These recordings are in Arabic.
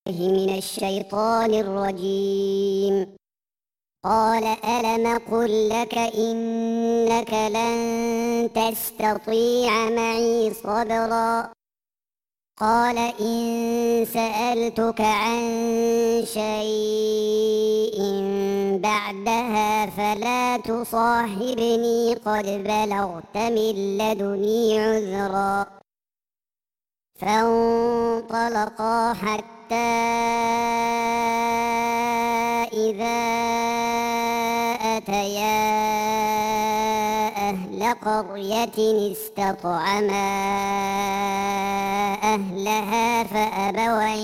من الشيطان الرجيم. قال ألم قل لك إنك لن تستطيع معي صبرا. قال إن سألتك عن شيء بعدها فلا تصاحبني قد بلغت من لدني عذرا. فانطلقا حتى إذا أتيا أهل قرية استطعما أهلها فأبوا أن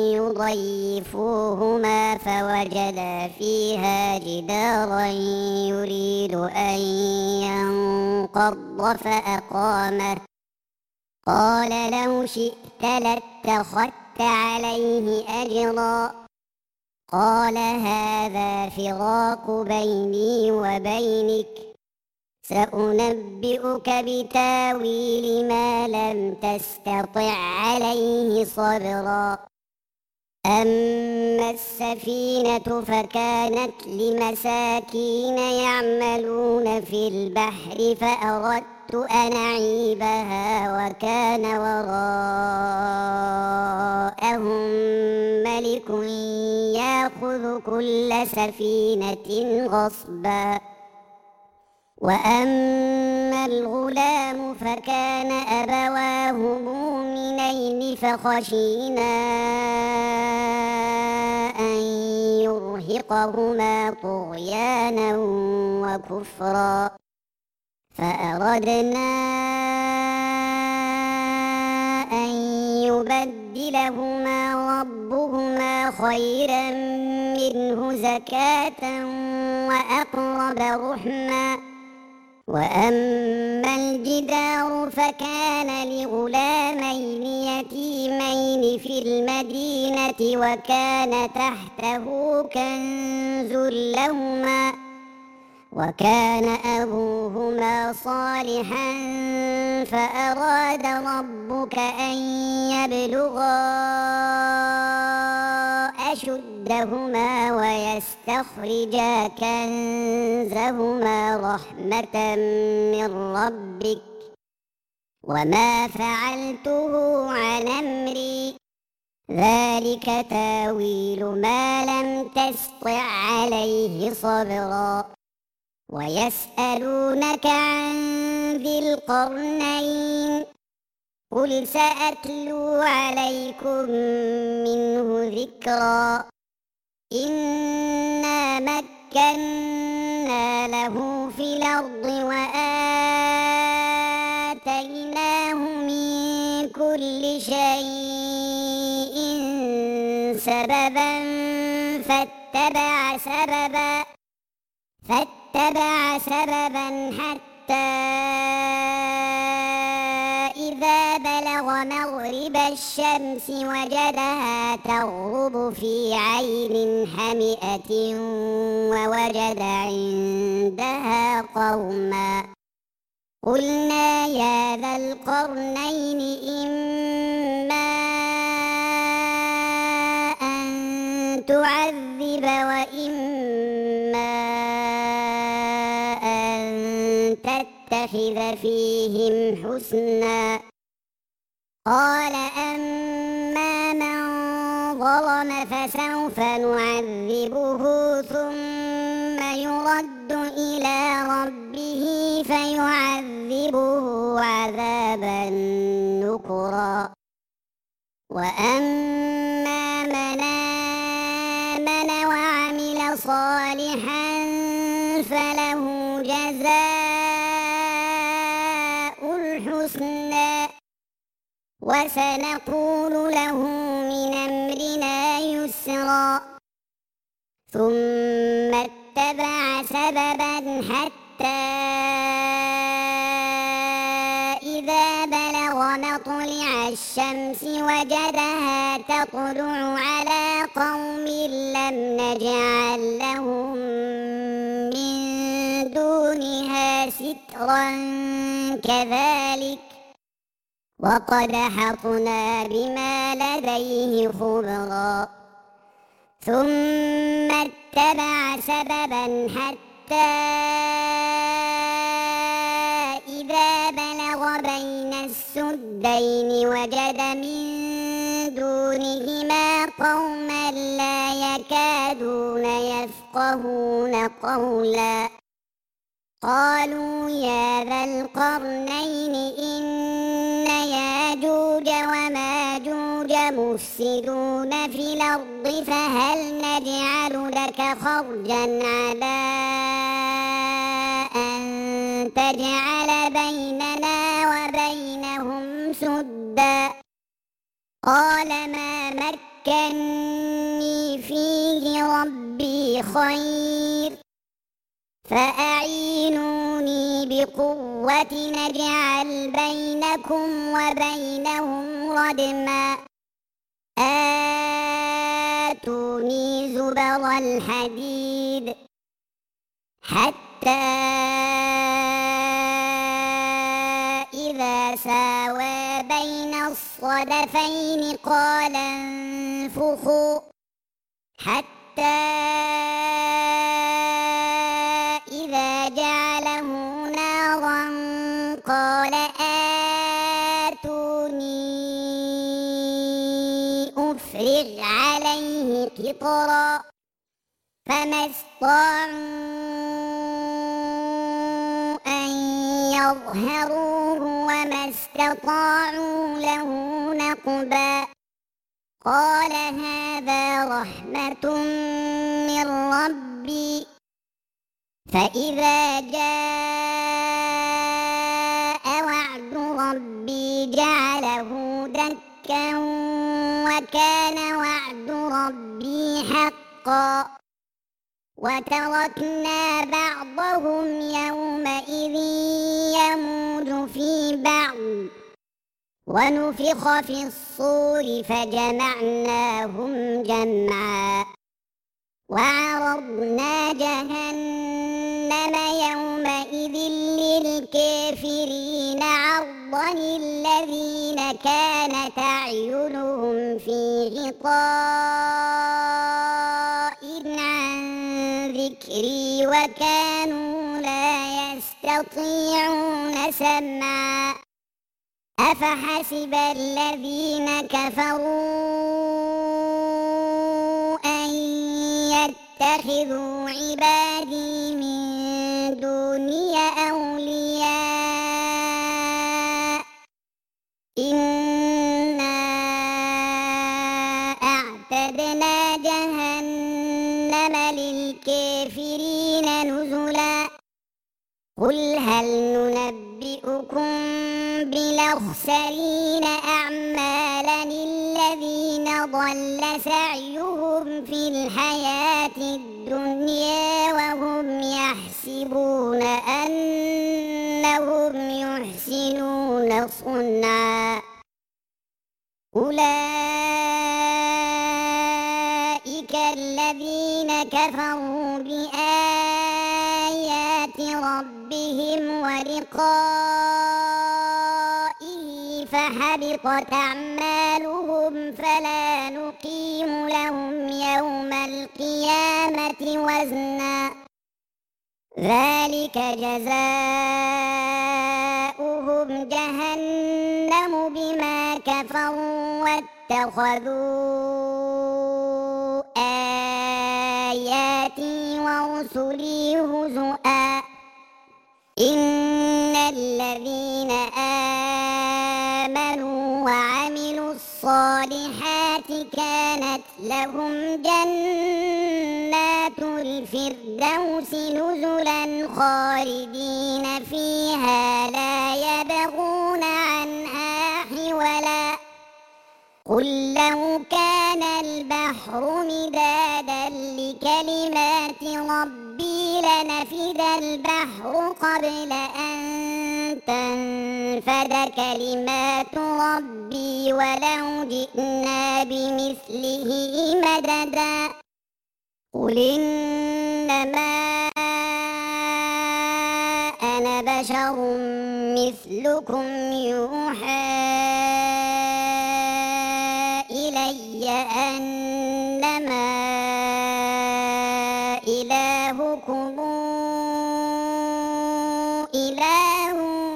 يضيفوهما فوجدا فيها جدارا يريد أن ينقض فأقامه. قال لو شئت لاتخذت عليه أجرا. قال هذا فراق بيني وبينك سأنبئك بتاويل ما لم تستطع عليه صبرا. أما السفينة فكانت لمساكين يعملون في البحر فأردت أن أعيبها وكان وراءهم ملك يأخذ كل سفينة غصبا. وأما الغلام فكان أبواه مؤمنين فخشينا أن يرهقهما طغيانا وكفرا. فأردنا أن يبدلهما ربهما خيرا منه زكاة وأقرب رحما. وأما الجدار فكان لغلامين يتيمين في المدينة وكان تحته كنز لهما وكان أبوهما صالحا فأراد ربك أن يبلغا أشدهما ويستخرجا كنزهما رحمة من ربك وما فعلته عن أمري ذلك تاويل ما لم تسطع عليه صبرا. ويسألونك عن ذي القرنين قل سأتلو عليكم منه ذكرا. إنا مكنا له في الأرض وآتيناه من كل شيء سببا فاتبع سببا حتى إذا بلغ مغرب الشمس وجدها تغرب في عين حمئة ووجد عندها قوما. قلنا يا ذا القرنين إما أن تعذب وإما أن تتخذ فيهم حسنا. قال أما من ظلم فسوف نعذبه ثم يرد إلى ربه فيعذبه عذابا نكرا. وأما من آمن وعمل صالحا فله جزاء الحسنى وسنقول له من أمرنا يسرا. ثم اتبع سببا حتى إذا بلغ مطلع الشمس وجدها تطلع على قوم لم نجعل لهم من دونها سترا وقد أحطنا بما لديه خبرا ثم اتبع سببا حتى إذا بلغ بين السدين وجد من دونهما قوما لا يكادون يفقهون قولا قالوا يا ذا القرنين إن ياجوج وماجوج مفسدون في الأرض فهل نجعل لك خرجا على أن تجعل بيننا وبينهم سدا قال ما مكني فيه ربي خير فأعينوني بقوة نجعل بينكم وبينهم ردما آتوني زبر الحديد حتى إذا ساوى بين الصدفين قال انفخوا حتى إذا جعله نارا قال آتوني أفرغ عليه قطرا فما استطاعوا أن يظهروه وما استطاعوا له نقبا قال هذا رحمة من ربي فإذا جاء وعد ربي جعله دكا وكان وعد ربي حقا وتركنا بعضهم يومئذ يموج في بعض ونفخ في الصور فجمعناهم جمعا وعرضنا جهنم يومئذ للكافرين عرضا الذين كانت أعينهم في غطاء عن ذكري وكانوا لا يستطيعون سمعا أفحسب الذين كفروا أن يتخذوا عبادي من دوني أولياء إنا أعتدنا جهنم للكافرين نزلا قل هل ننبئكم بالأخسرين أعمالا الذين ضل سعيهم في الحياة الدنيا وهم يحسبون أنهم يحسنون صنعا أولئك الذين كفروا بآيات ربهم ولقائه فحبطت أعمالهم فلا نقيم لهم يوم القيامة وزنا ذلك جزاؤهم جهنم بما كفروا واتخذوا آياتي ورسلي هزؤا إن الذين آمنوا وعملوا الصالحات كانت لهم جنات الفردوس نزلا خالدين فيها لا يبغون عنها حولا قل لو كان البحر مدادا لكلمات ربي لنفد البحر قبل أن تنفد كلمات ربي ولو جئنا بمثله مددا قل إنما أنا بشر مثلكم يوحى إنما إلهكم إله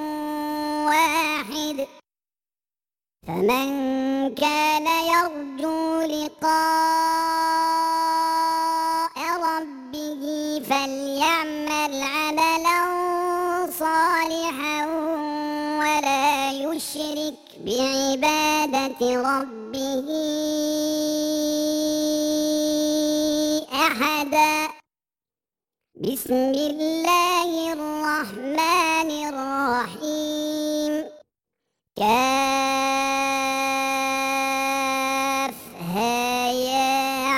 واحد فمن كان يرجو لقاء ربه فليعمل عملا صالحا ولا يشرك بعبادة ربه أحدا. بسم الله الرحمن الرحيم. كافها يا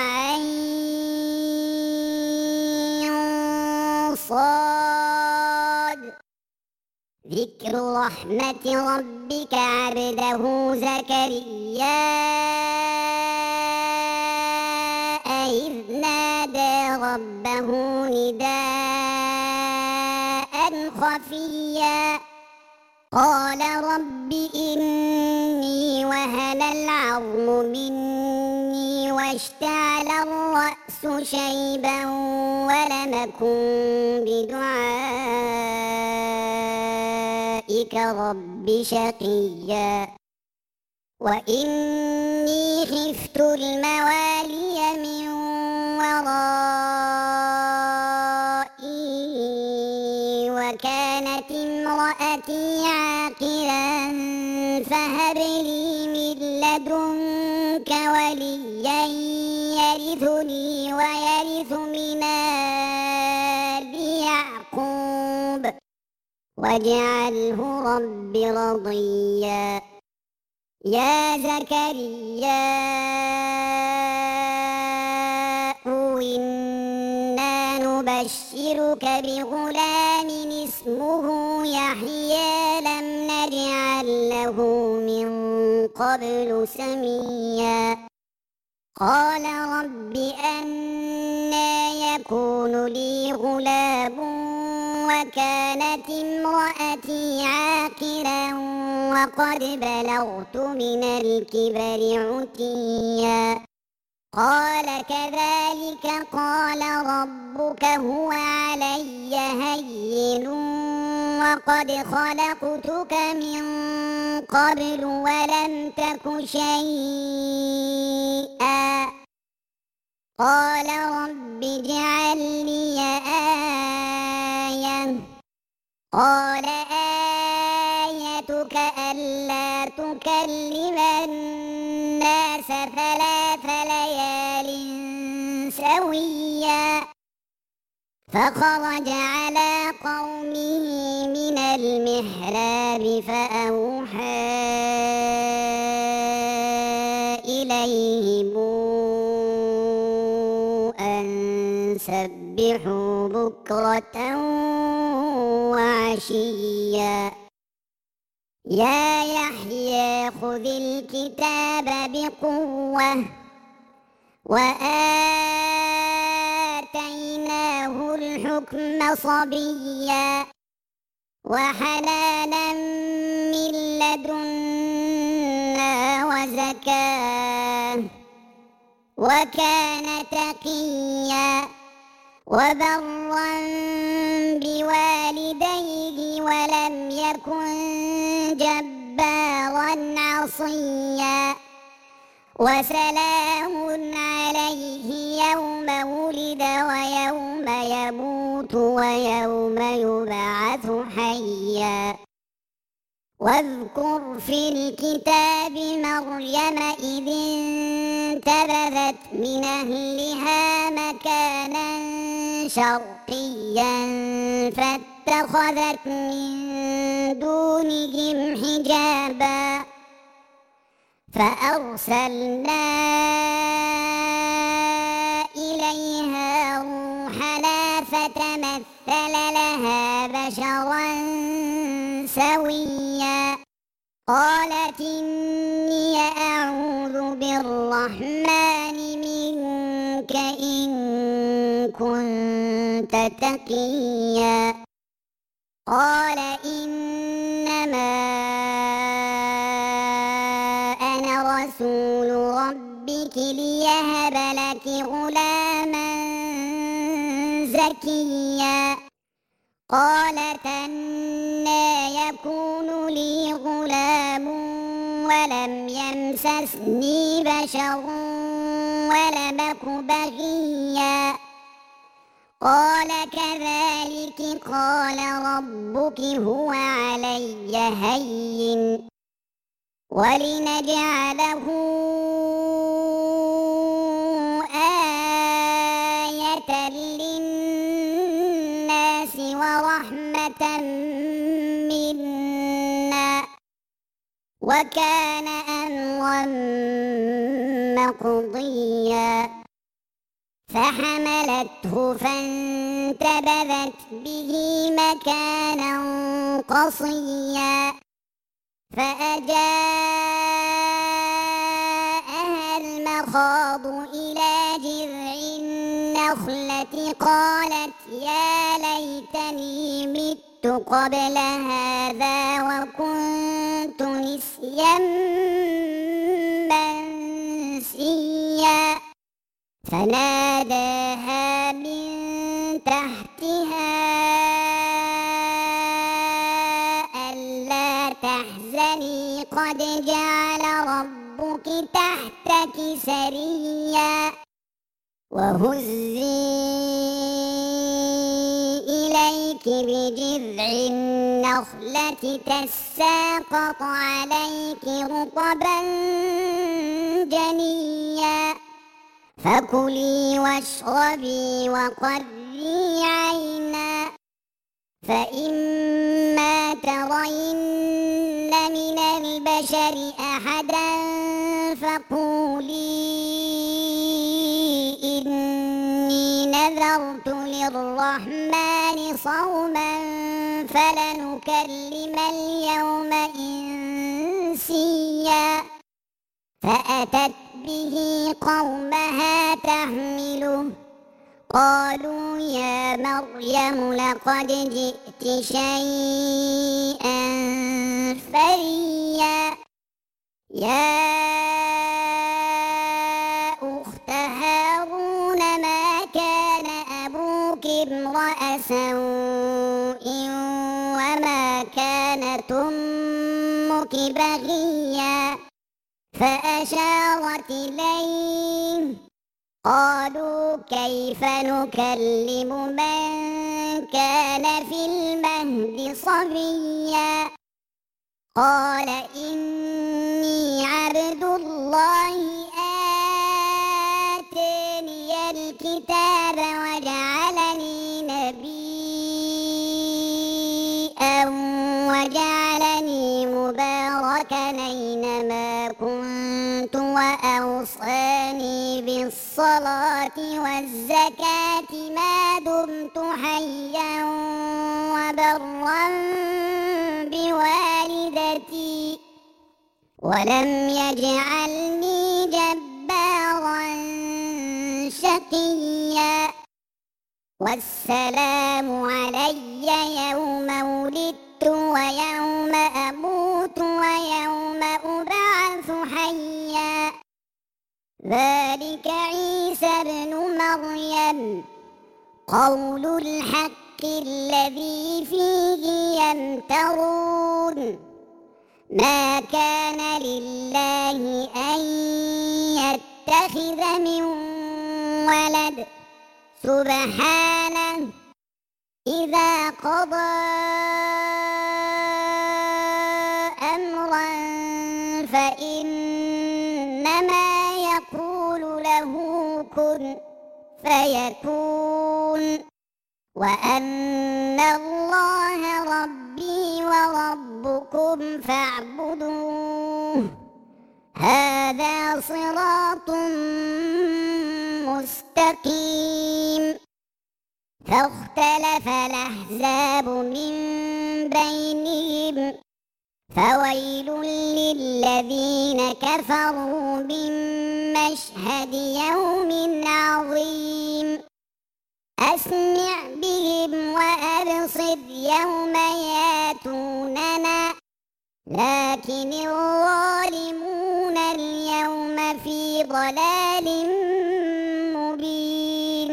عين صاد. ذكر رحمة ربك عبده زكريا إذ نادى ربه نداء خفيا قال رب إني وهن العظم مني واشتعل الرأس شيبا ولم أكن بدعائك رب شقيا وإني خفت الموالي من ورائي وكانت امرأتي عاقرا فهب لي من لدنك وليا يرثني ويرث من آل يعقوب واجعله رب رضيا. يا زكريا إنا نبشرك بغلام اسمه يحيى لم نجعل له من قبل سميا قال رب أنى يكون لي غلام وكانت امرأتي عاقرا وقد بلغت من الكبر عتيا قال كذلك قال ربك هو علي هين وقد خلقتك من قبل ولم تك شيئا قال رب اجعل لي آية قال آيتك ألا تكلم الناس 3 ليال سويا فخرج على قومه من المحراب فأوحى إليهم أن سبحوا بكرة وعشيا يا يحيى خذ الكتاب بقوة وآتيناه الحكم صبيا وحنانا من لدنا وزكاة وكان تقيا وبرا بوالديه ولم يكن جبارا عصيا وسلام عليه يوم ولد ويوم يموت ويوم يبعث حيا واذكر في الكتاب مريم إذ انتبذت من أهلها مكانا شرقيا فاتخذت من دونهم حجابا فأرسلنا إليها روحنا فتمثل لها بشرا سويا قالت إني أعوذ بالرحمن منك إن كنت تقيا قال إنما أنا رسول ربك ربك ليهب لك غلاما زكيا قالت أنى يكون لي غلام ولم يمسسني بشر ولم أك بغيا قال كذلك قال ربك هو علي هين ولنجعله آية للناس ورحمة منا وكان أمرا مقضيا فحملته فانتبذت به مكانا قصيا فأجاءها المخاض إلى جذع النخلة قالت يا ليتني مت قبل هذا وكنت نسيا منسيا فناداها من تحتها ألا تحزني قد جعل ربك تحتك سريا وهزي إليك بجذع النخلة تساقط عليك رطبا جنيا فكلي واشربي وقري عينا فإما ترين من البشر أحدا فقولي إني نذرت للرحمن صوما فلنكلم اليوم إنسيا فأتت به قومها تحمله قالوا يا مريم لقد جئت شيئا فريا يا أخت هارون ما كان أبوك امرأ سوء وما كانت أمك بغيا فأشارت إليه قالوا كيف نكلم من كان في المهد صبيا قال إني عبد الله آتاني الكتاب وجعلني نبيا وجعلني مباركا أينما كنت وأوصاني بالصلاة والزكاة ما دمت حيا وبرا بوالدتي ولم يجعلني جبارا شقيا والسلام علي يوم ولدت ويوم أموت ويوم أبعث حيا ذلك عيسى ابن مريم قول الحق الذي فيه يمترون ما كان لله أن يتخذ من ولد سبحانه إذا قضى أمرا فإنما يقول له كن فيكون وأن الله ربي وربكم فاعبدوه هذا صراط مستقيم فاختلف الأحزاب من بينهم فويل للذين كفروا من مشهد يوم عظيم أسمع بهم وأبصر يوم ياتوننا لكن الظالمون اليوم في ضلال ضلال مبين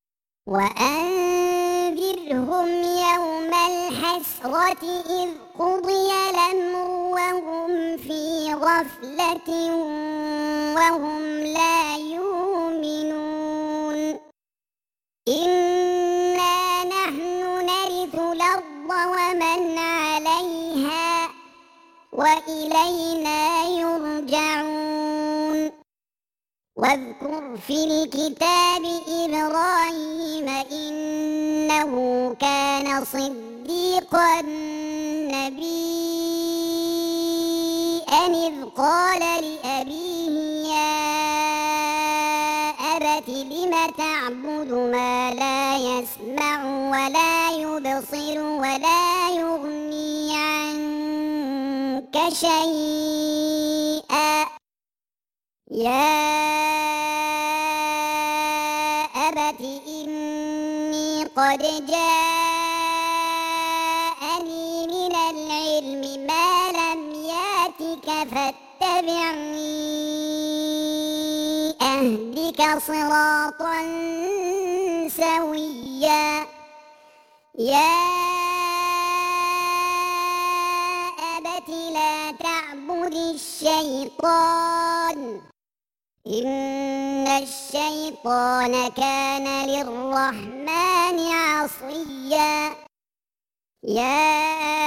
وأنذرهم يوم الحسرة إذ قضي الأمر وهم في غفلة وهم لا يؤمنون إنا نحن نرث الأرض ومن عليها وإلينا يرجعون واذكر في الكتاب إبراهيم إنه كان صديقا نبيا إذ قال لأبيه يا أبت لم تعبد ما لا يسمع ولا يبصر ولا يغني عنك شيئا يا أبت إني قد جاءني من العلم ما لم يأتك فاتبعني أهدك صراطا سويا يا أبت لا تعبد الشيطان إن الشيطان كان للرحمن عصيا يا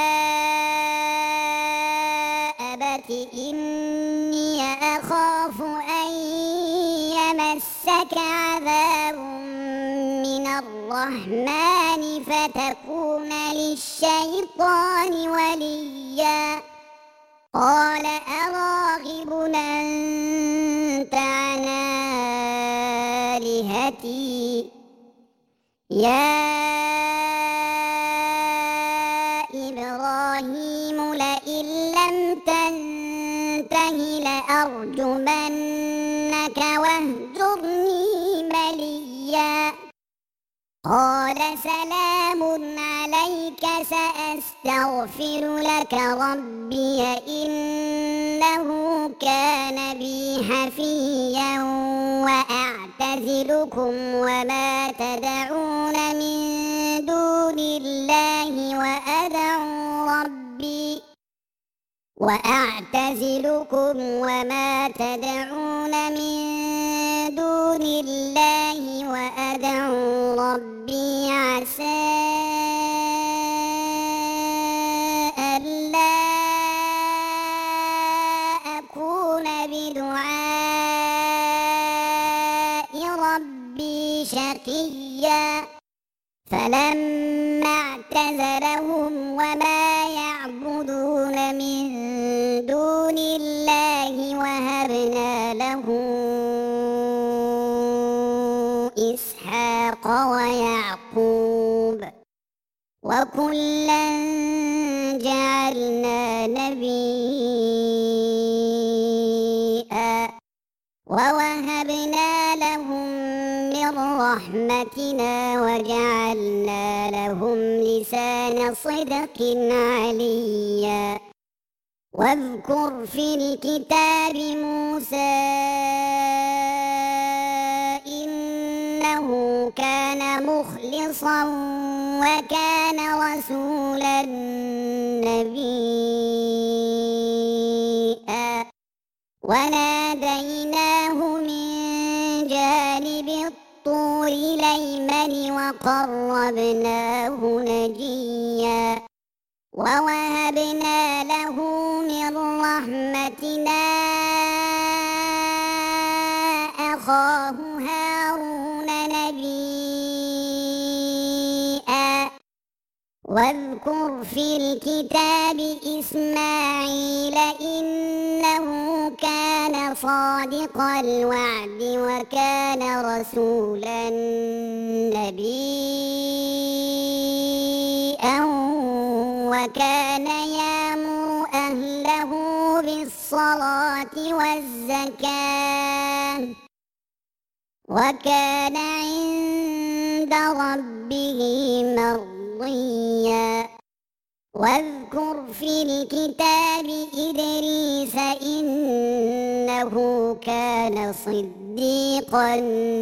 أبت إني أخاف أن يمسك عذاب من الرحمن فتكون للشيطان وليا قال أراغب أنت عن آلهتي يا إبراهيم لئن لم تنته لأرجمنك واهجرني مليا قال سلام عليك سأستغفر لك ربي إنه كان بي حفيا وأعتزلكم وما تدعون من دون الله وأعتزلكم وما تدعون من دون الله وأدعو ربي عسى ألا أكون بدعاء ربي شقيا فلما اعتزلهم وما يعبدون من دون الله وهبنا له إسحاق ويعقوب وكلا جعلنا نبيا ووهبنا لهم من رحمتنا وجعلنا لهم لسان صدق عليا واذكر في الكتاب موسى إنه كان مخلصا وكان رسولا نبيا وناديناه من جانب الطور الأيمن وقربناه نجيا ووهبنا له من رحمتنا أخاه هارون نبيا واذكر في الكتاب إسماعيل إنه كان صادق الوعد وكان رسولا نبيا وكان يأمر أهله بالصلاة والزكاة وكان عند ربه مرضيا واذكر في الكتاب إدريس إنه كان صديقا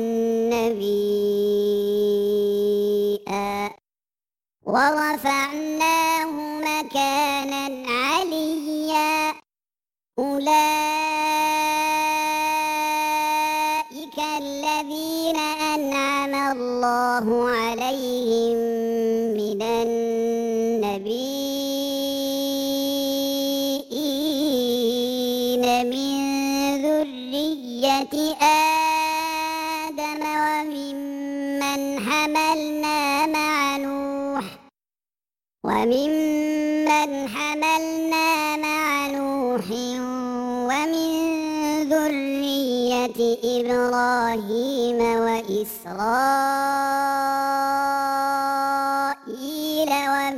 نبيا ورفعناه مكانا عليا أولئك الذين أنعم الله عليهم من النبيين من ذرية آدم وممن حملنا مع نوح ومن ذرية إبراهيم وإسرائيل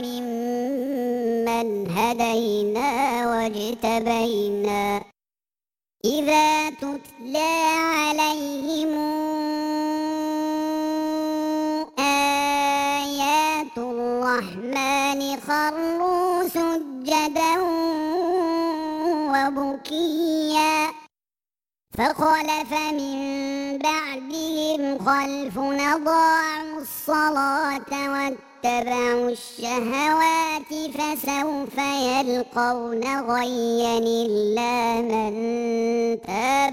وممن هدينا واجتبينا إذا تتلى عليهم آيات الرحمن خروا سجدا وبكيا فخلف من بعدهم خلف أضاعوا الصلاة واتبعوا الشهوات فسوف يلقون غيا إلا من تاب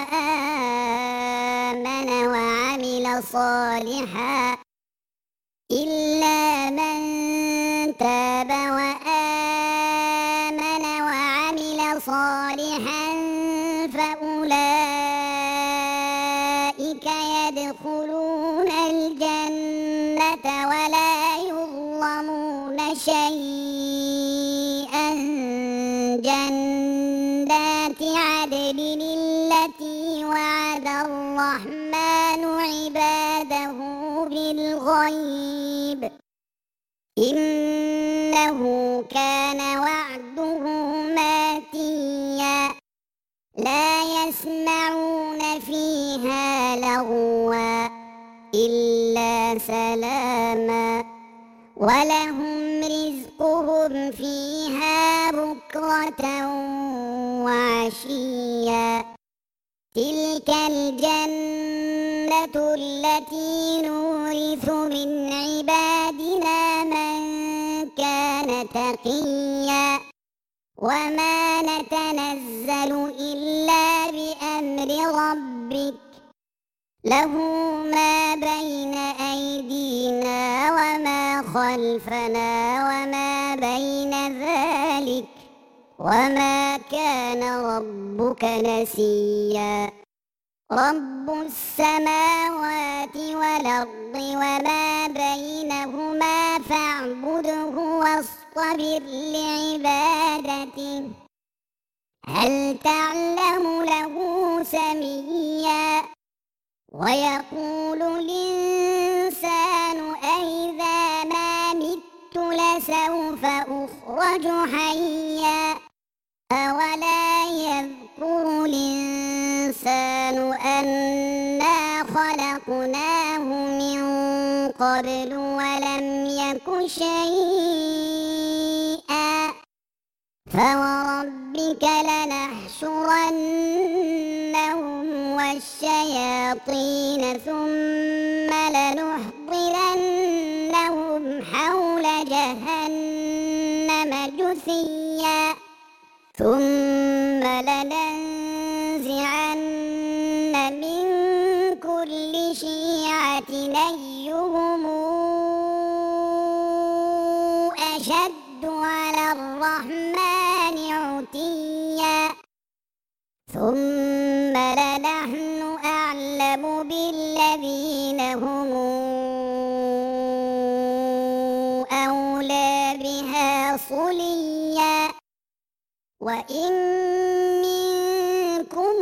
وآمن وعمل صالحا فأولئك يدخلون الجنة ولا يظلمون شيئا جنات عدن التي وعد الرحمن عباده بالغيب إنه كان وعده ماتيا لا يسمعون فيها لغوا إلا سلاما ولهم رزقهم فيها بكرة وعشيا تلك الجنة التي نورث من عبادنا من كان تقيا وما نتنزل إلا بأمر ربك له ما بين أيدينا وما خلفنا وما بين ذلك وما كان ربك نسيا رب السماوات والأرض وما بينهما فاعبده واصطبر لعبادته هل تعلم له سميا ويقول الإنسان أإذا ما مت لسوف أخرج حيا أولا يذكر الإنسان أنا خلقناه من قبل ولم يك شيئا فوربك لنحشرنهم والشياطين ثم لنحضرنهم حول جهنم جثيا ثم لننزعن من كل شيعة أيهم أشد على الرحمن عتيا ثم لنحن أعلم بالذين هم أولى بها صليا وإن منكم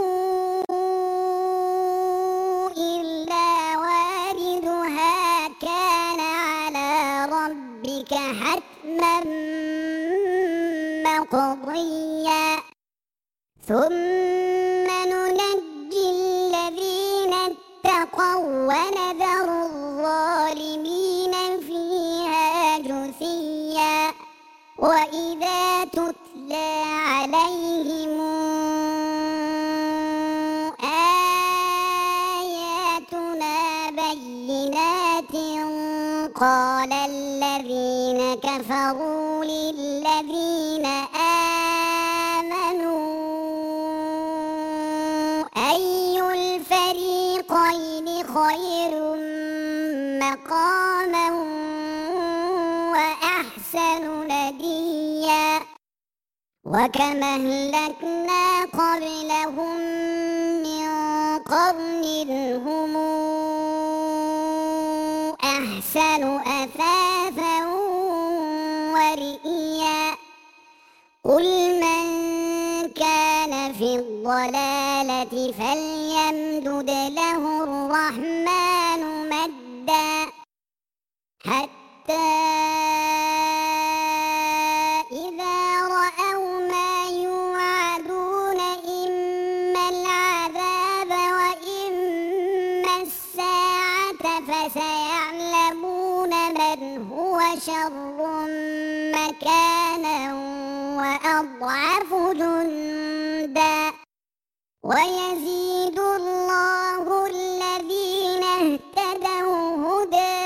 إلا واردها كان على ربك حتما مقضيا ثم ننجي الذين اتقوا ونذر الظالمين فيها جثيا عليهم آياتنا بينات قال الذين كفروا للذين آمنوا أي الفريقين خير مقاما وأحسن نديا وكم أهلكنا قبلهم من قرن هم أحسن أثاثا ورئيا قل من كان في الضلالة فليمدد له الرحمن مدا حتى إذا رأوا ما يوعدون إما العذاب وإما الساعة فسيعلمون من هو شر مكانا وأضعف جندا ويزيد الله الذين اهتدوا هدى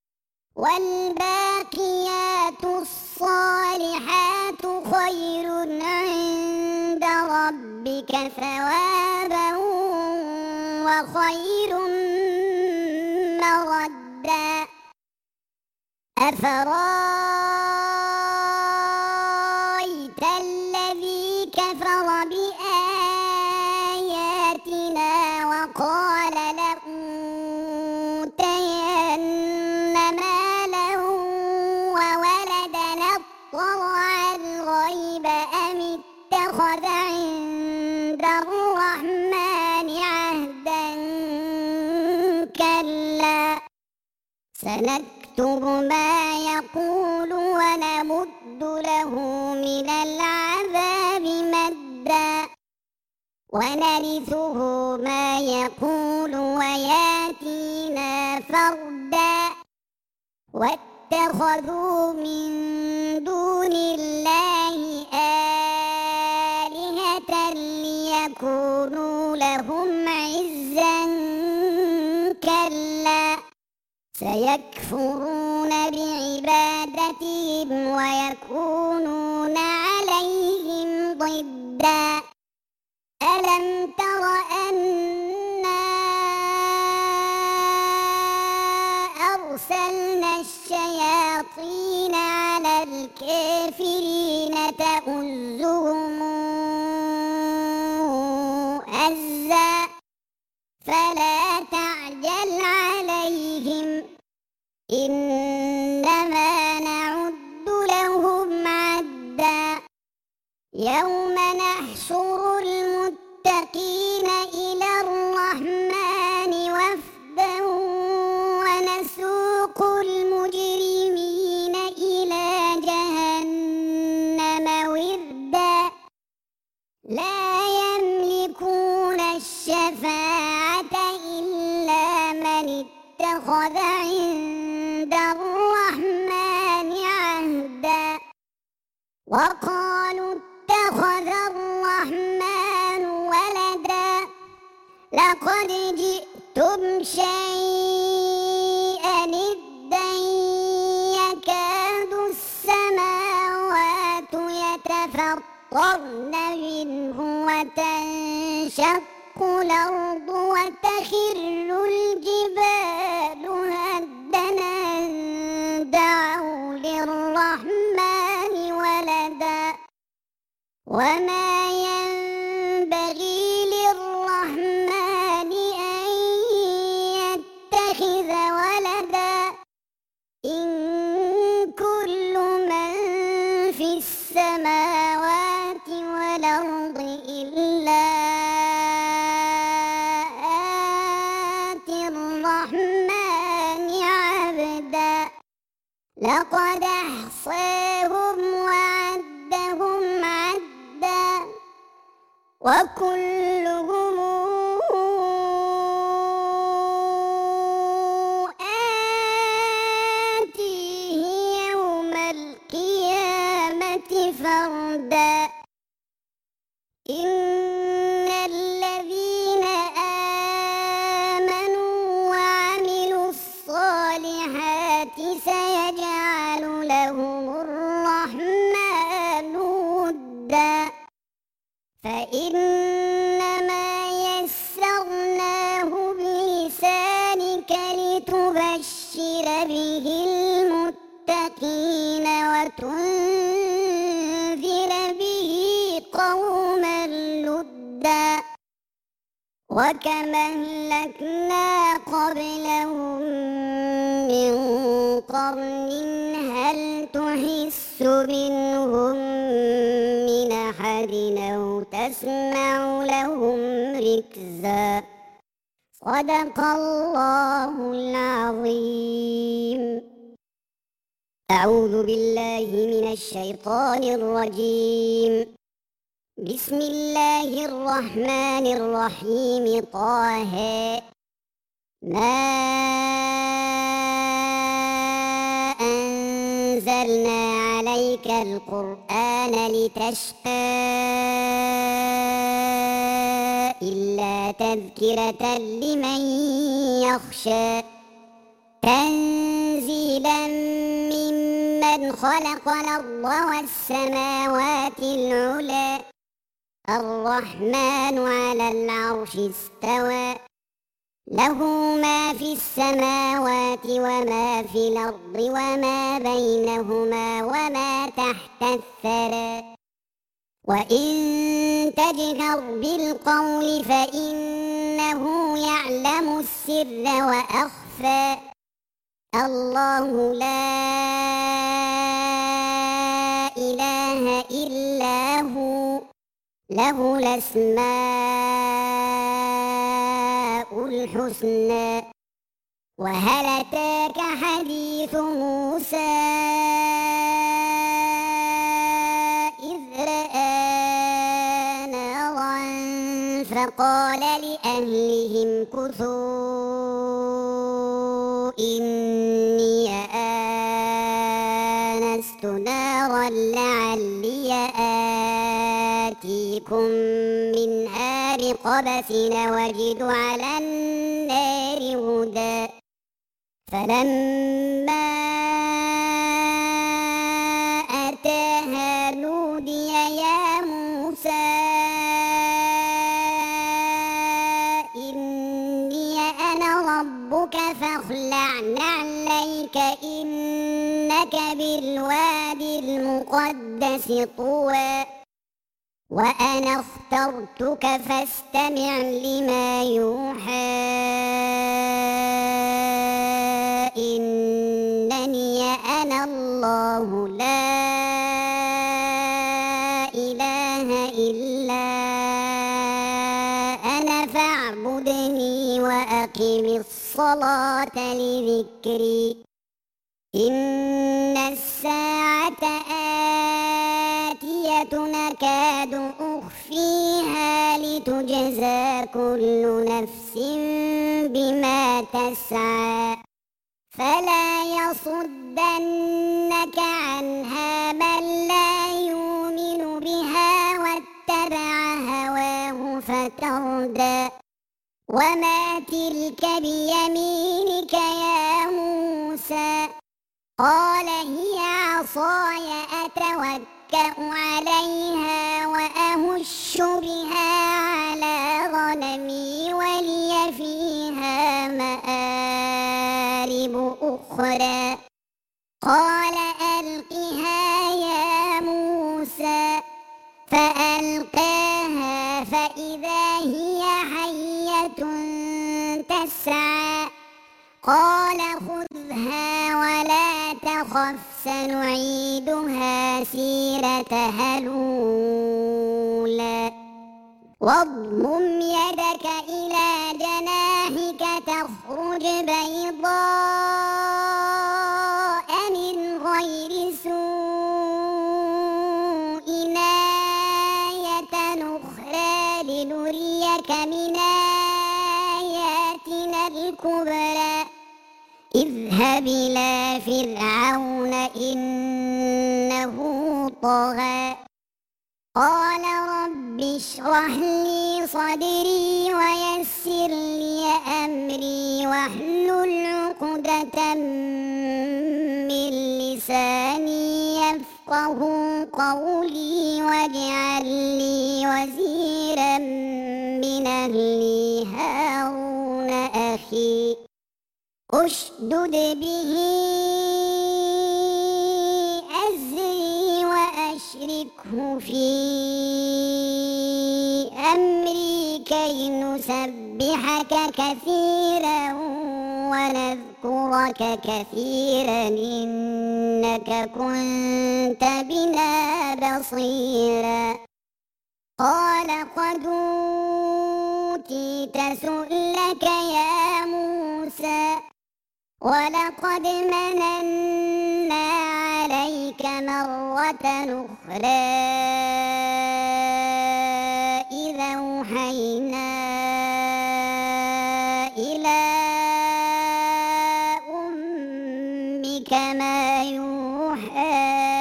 والباقيات الصالحات خير عند ربك ثوابا وخير مردا أفرأيت الذي كفر بآياتنا وقال لأوتين مالا وولدا أطلع الغيب أم اتخذ عند الرحمن عهدا كلا سنكتب ما يقول ونمد له من العذاب مدا ونرثه ما يقول وياتينا فردا واتخذوا من دون الله آلهة ليكونوا لهم عزا كلا سيكفرون بعبادتهم ويكونون عليهم ضدا ألم تر أنا أرسلنا الشياطين على الكافرين تؤزهم أزا فلا تعجل عليهم إنما نعد لهم عدا يوم نحشر المتقين إلى الرحمن وفدا ونسوق المجرمين إلى جهنم وردا لا يملكون الشفاعة إلا من اتخذ عند الرحمن عهدا وقالوا اتخذ الرحمن ولدا لقد جئتم شيئا إدا يكاد السماوات يتفطرن منه وتنشق الأرض وتخر الجبال هدا دعوا للرحمن ولدا وما ينبغي للرحمن أن يتخذ ولدا إن كل من في السماوات والأرض إلا آتي الرحمن عبدا لقد أحصاهم وعدهم عدا وكلهم آتيه يوم القيامة فردا سيجعل لهم الرحمن ودا فإنما يسرناه بلسانك لتبشر به المتقين وتنذر به قوما لدا وكما أهلكنا قبلهم من قرن هل تحس منهم من أحد أو تسمع لهم ركزا صدق الله العظيم. أعوذ بالله من الشيطان الرجيم. بسم الله الرحمن الرحيم. طه ما أنزلنا عليك القرآن لتشقى إلا تذكرة لمن يخشى تنزيلا ممن خلق الأرض والسماوات العلى الرحمن على العرش استوى له ما في السماوات وما في الأرض وما بينهما وما تحت الثرى وإن تجهر بالقول فإنه يعلم السر وأخفى الله لا إله إلا هو له الأسماء الحسنى. وهل أتاك حديث موسى إذ رأى نارا فقال لأهلهم كثوا إني آنست نارا لعلي آتيكم منها بقبس وجد على النار هدى فلما أتاها نودي يا موسى إني أنا ربك فاخلع نعليك إنك بالوادي المقدس طوى وأنا اخترتك فاستمع لما يوحى إنني أنا الله لا إله إلا أنا فاعبدني وأقم الصلاة لذكري إن الساعة آتية نكاد أخفيها لتجزى كل نفس بما تسعى فلا يصدنك عنها من لا يؤمن بها واتبع هواه فتردى وما تلك بيمينك يا موسى قال هي عصاي أتوكأ عليها وأهش بها على غنمي ولي فيها مآرب أخرى قال ألقها يا موسى فألقاها فإذا هي حية تسعى قال خذها ولا تخف سنعيدها سيرتها الأولى واضمم يدك إلى جناحك تخرج بيضاء من غير سوء آية أخرى لنريك من آياتنا الكبرى اذهب إلى فرعون إنه طغى قال رب اشرح لي صدري ويسر لي أمري واحلل عقدة بلساني يفقهوا قولي واجعل لي وزيرا من أهلي هارون أخي أشدد به أزري وأشركه في أمري كي نسبحك كثيرا ونذكرك كثيرا إنك كنت بنا بصيرا قال قد أوتيت سؤلك يا موسى ولقد مننا عليك مرة أخرى إذا أوحينا إلى أمك ما يوحى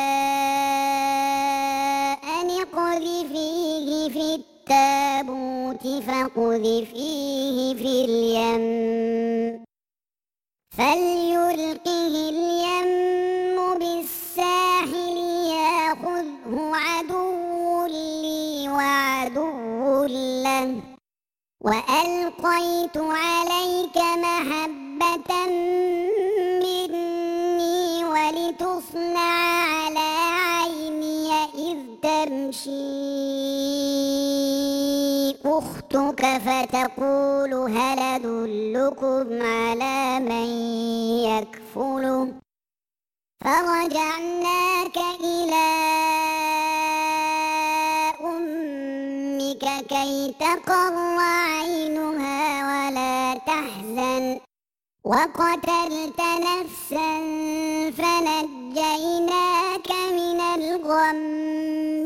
أن اقذفيه في التابوت فاقذفيه في اليم فليلقه اليم بالساحل ياخذه عدو لي وعدو له وألقيت عليك محبة مني ولتصنع على عيني إذ تمشي أختك فتقول هل أدلكم على من يكفله فرجعناك إلى أمك كي تقر عينها ولا تحزن وقتلت نفسا فنجيناك من الغم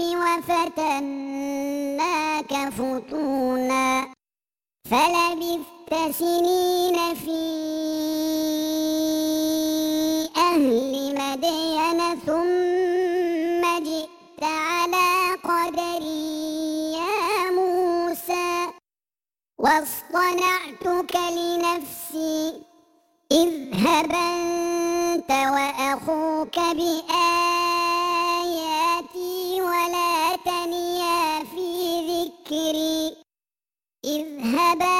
وفتناك فتونا فلبثت سنين في أهل مدين ثم جئت على قدري يا موسى واصطنعتك لنفسي اذهب أنت وأخوك بآياتي ولا تنيا في ذكري اذهبا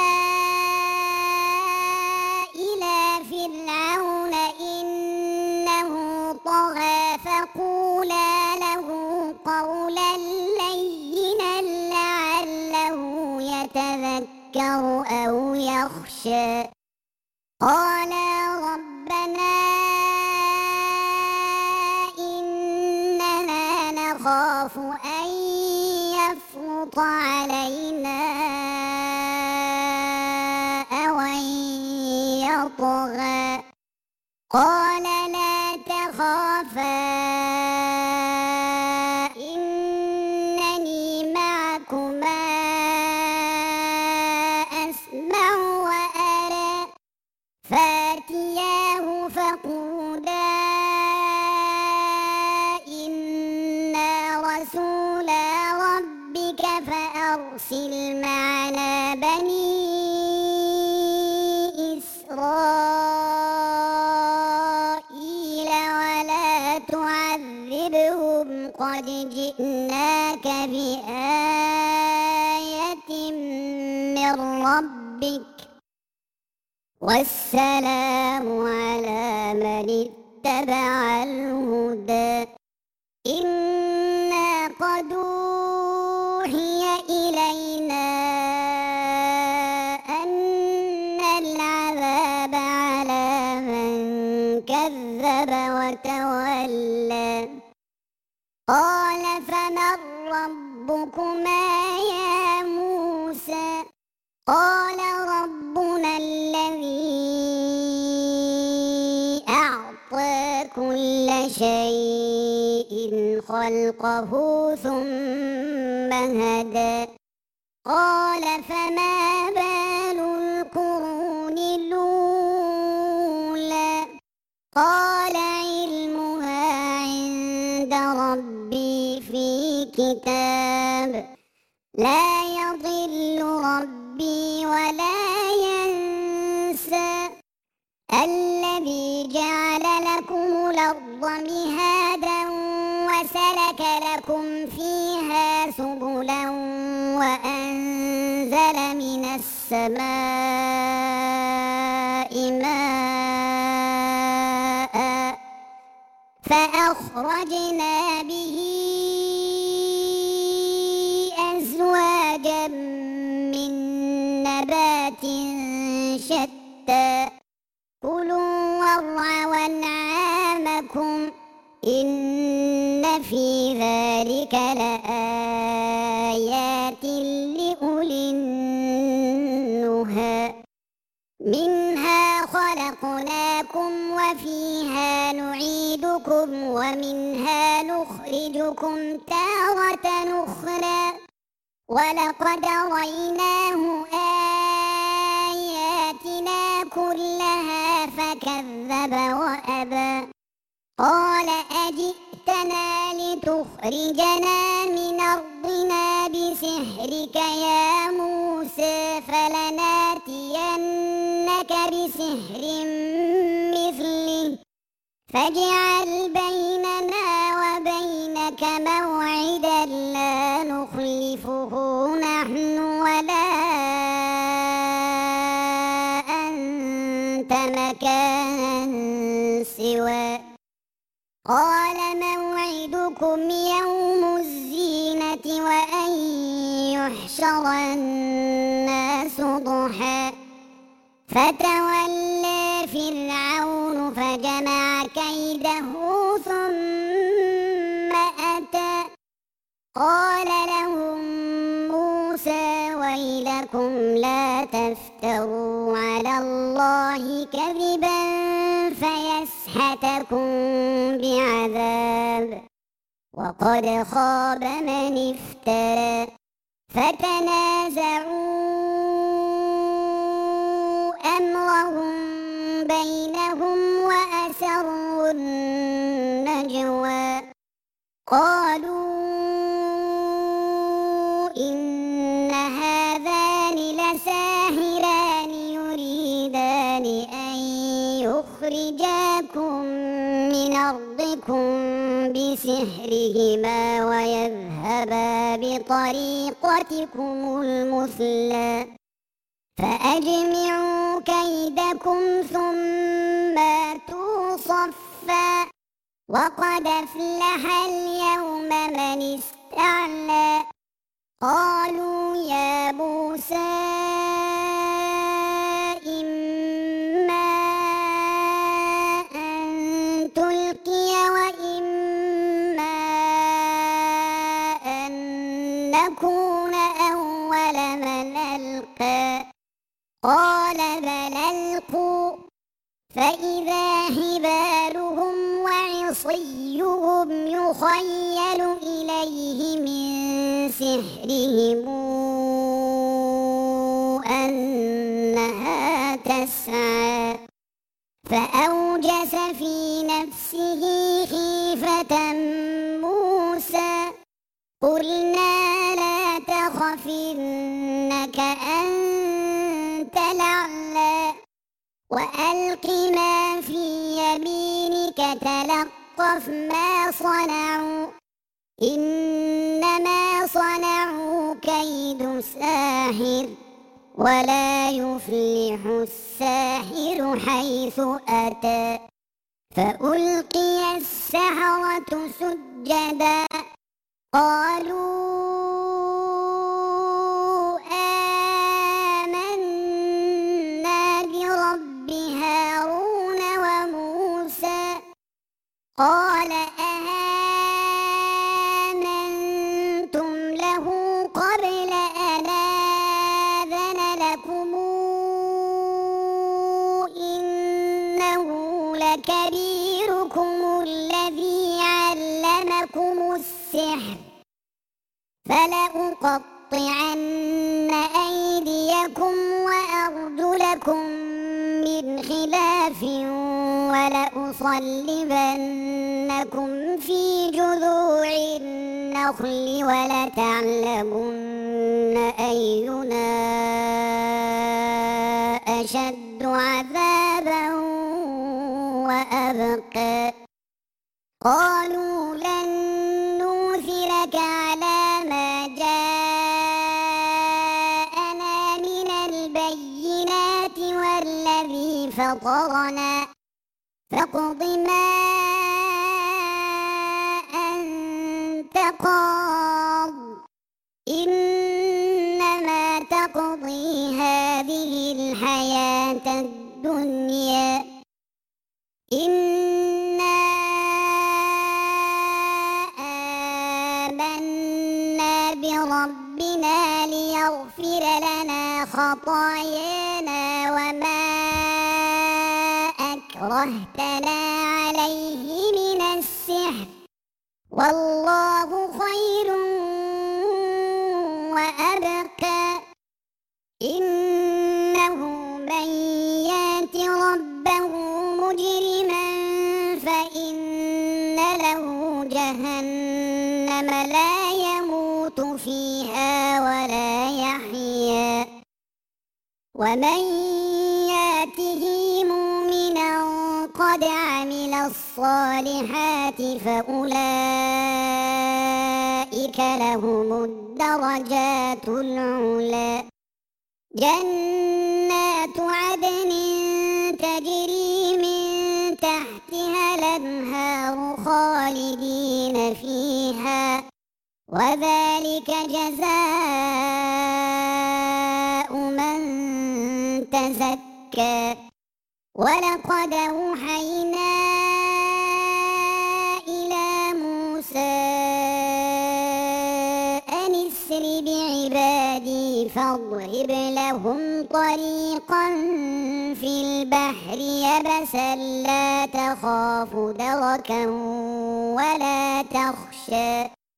إلى فرعون إنه طغى فقولا له قولا لينا لعله يتذكر أو يخشى قالا ربنا إننا نخاف أن يفرط علينا أو أن يطغى قال لا تخافا إنني معكما أسمع وأرى فاتياه فقولا إنا رسولا ربك فأرسل معنا بني إسرائيل ولا تعذبهم قد جئناك بآية من ربك والسلام على من اتبع الهدى إنا قد أوحي إلينا أن العذاب على من كذب وتولى قال فمن ربكما يا موسى قال ربنا الذي أعطى كل شيء خلقه ثم هدى قال فما بال القرون الأولى قال علمها عند ربي في كتاب لا يضل ربي ولا ينسى الذي جعل لكم لكم الأرض مهادا وسلك لكم فيها سبلا وأنزل من السماء ماء فأخرجنا به أزواجا من نبات شتى كلوا وارعوا أنعامكم إن في ذلك لآيات لأولي النهى منها خلقناكم وفيها نعيدكم ومنها نخرجكم تارة أخرى ولقد رأيناه آياتنا كلها فكذب وأبى قال أجئتنا لتخرجنا من أرضنا بسحرك يا موسى فلناتينك بسحر مثله فاجعل بيننا وبينك موعدا لا نخلفه نحن ولا أنت مكانا سوى قال موعدكم يوم الزينة وأن يحشر الناس ضحى فتولى فرعون فجمع كيده ثم أتى قال لهم موسى ويلكم لا تفتروا على الله كذبا فيسحتكم بعذاب وقد خاب من افترى فتنازعوا أمرهم بينهم وأسروا النجوى قالوا إن هذان لساحران يريدان أن يخرجاكم من أرضكم بسحرهما ويذهبا بطريقتكم المثلى فأجمعوا كيدكم ثم أتوا صفا وقد أفلح اليوم من استعلى قالوا يا موسى إما أن تلقي وإما أن نكون أول من ألقى قال بل ألقوا فإذا حبالهم وعصيهم يخيل إليه من سحرهم أنها تسعى فأوجس في نفسه خيفة موسى قلنا لا تخف إنك أنت الأعلى وألق ما في يمينك تلقف ما صنعوا إنما صنعوا كيد ساحر ولا يفلح الساحر حيث أتى فألقي السحرة سجدا قالوا آمنا برب هارون وموسى قال آمنتم له قبل أن آذن لكم إنه لكبيركم الذي علمكم السحر فلأقطعن أيديكم وأرجلكم من خلاف ولأصلبنكم في جذوع النخل ولتعلمن أينا أشد عذابا وأبقى وأبقى قالوا لن نؤثرك على ما جاءنا من البينات والذي فطرنا فاقض ما أنت قاض إنما تقضي هذه الحياة الدنيا إنا آمنا بربنا ليغفر لنا خطايانا وما أكرهتنا عليه من السحر والله خير وأبقى إنه من يات ربه مجرما فإن له جهنم لا يموت فيها ولا يحيا ومن ياته مؤمنا قد عمل الصالحات فأولئك لهم الدرجات العلى جنات عدن تجري من تحتها الأنهار خالدين فيها وذلك جزاء من تزكى ولقد أوحينا إلى موسى أن اسر بعبادي فاضرب لهم طريقا في البحر يبسا لا تخاف دركا ولا تخشى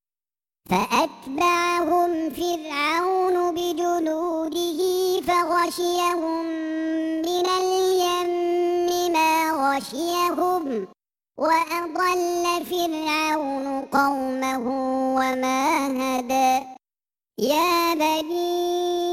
فأتبعهم فرعون بجنوده فغشيهم من اليم ما غشيهم وأضل فرعون قومه وما هدى يا بني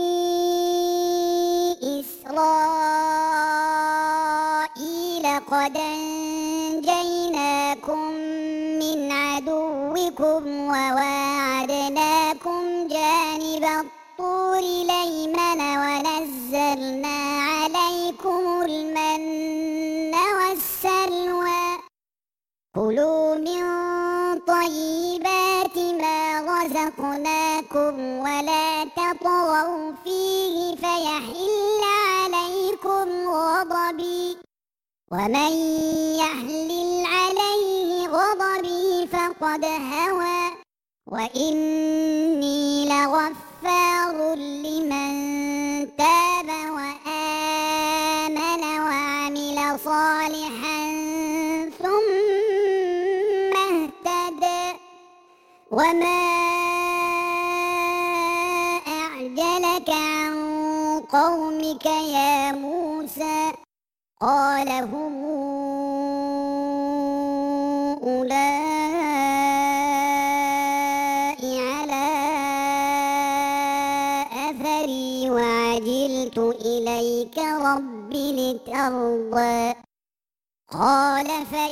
إسرائيل قد أنجيناكم من عدوكم وواعدناكم جانب الطور الأيمن ونزلنا عليكم المن والسلوى كلوا من طيبات ما رزقناكم ولا تطغوا فيه فيحل عليكم غضبي ومن يحلل عليه غضبي فقد هوى وإني لغفار لمن تاب وآمن وعمل صالحا ثم اهتدى وما أعجلك عن قومك يا موسى قال هم أولئك على أثري وعجلت إليك رب لترضى قال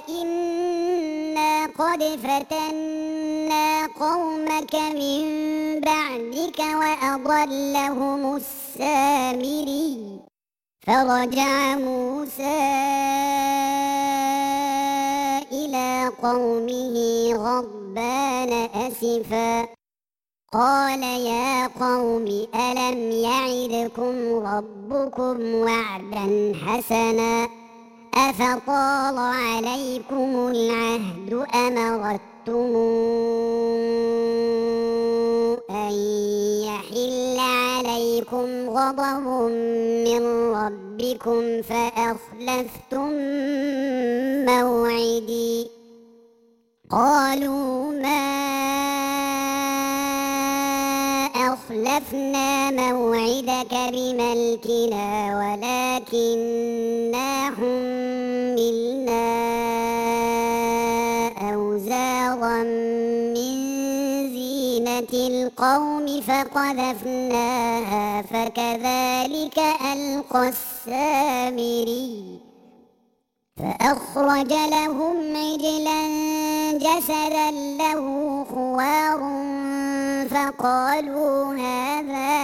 فإنا قد فتنا قومك من بعدك وأضلهم السامري فرجع موسى إلى قومه غضبان أسفا قال يا قوم ألم يعدكم ربكم وعدا حسنا أفطال عليكم العهد أم أردتم أن يحل عليكم غضب من ربكم فأخلفتم موعدي قالوا ما أخلفنا موعدك بملكنا ولكننا حملنا أوزارا من زينة القوم فقذفناها فكذلك ألقى السامري فأخرج لهم عجلا جسدا له خوار فقالوا هذا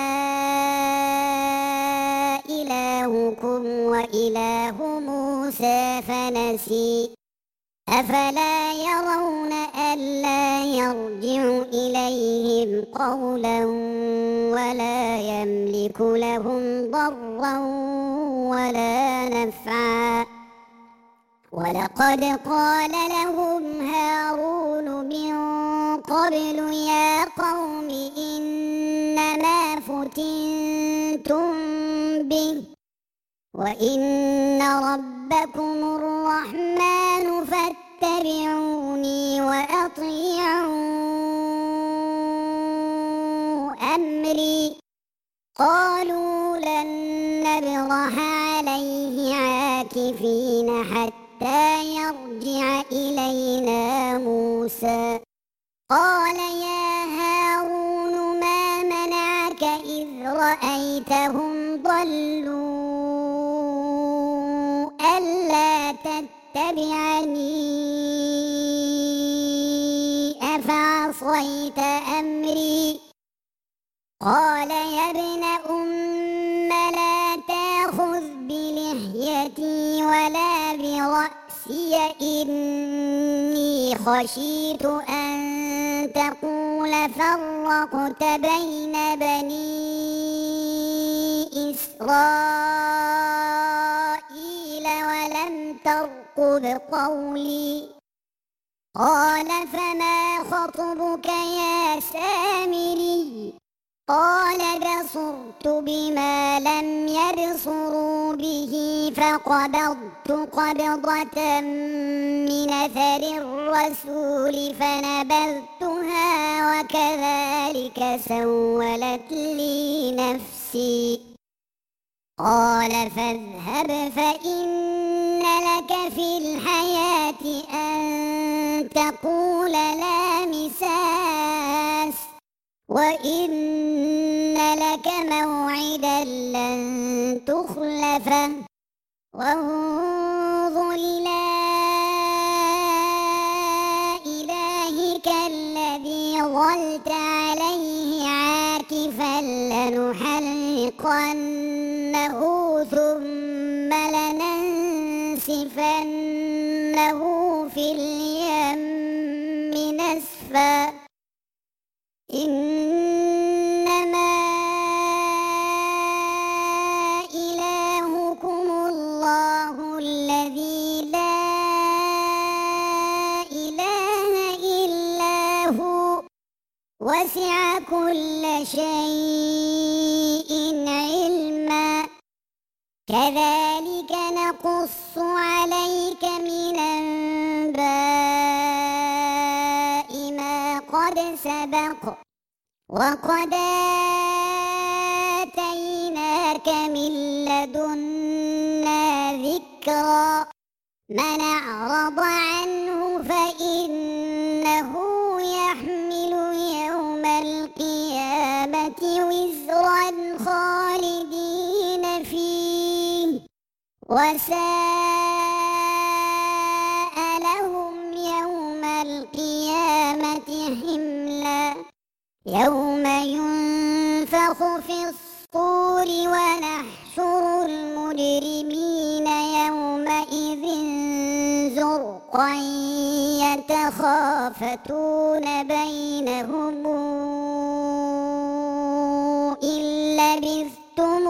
إلهكم وإله موسى فنسي أفلا يرون ألا يرجع إليهم قولا ولا يملك لهم ضرا ولا نفعا ولقد قال لهم هارون من قبل يا قوم إنما فتنتم به وإن ربكم الرحمن فاتبعوني وأطيعوا أمري قالوا لن نبرح عليه عاكفين حتى يرجع إلينا موسى قال يا هارون ما منعك إذ رأيتهم ضلوا ألا تتبعني أفعصيت أمري قال يا ابن أم لا تأخذ بلحيتي ولا برأسي إني خشيت أن تقول فرقت بين بني إسرائيل ولم ترقب قولي قال فما خطبك يا سامري قال بصرت بما لم يبصروا به فقبضت قبضة من أثر الرسول فنبذتها وكذلك سولت لي نفسي قال فاذهب فإن لك في الحياة أن تقول لا مساس وإن لك موعدا لن تخلفه وانظر إلى إلهك الذي ظلت عليه عاكفا لنحرقنه ثم لننسفنه في اليم نسفا إنما إلهكم الله الذي لا إله إلا هو وسع كل شيء علما كذلك نقص عليك من أنباء ما قد سبق وقد آتيناك من لدنا ذكرا من أعرض عنه فإنه يحمل يوم القيامة وزرا خالدين فيه وساء لهم يوم القيامة حملا يوم ينفخ في الصور ونحشر المجرمين يومئذ زرقا يتخافتون بينهم إن لبثتم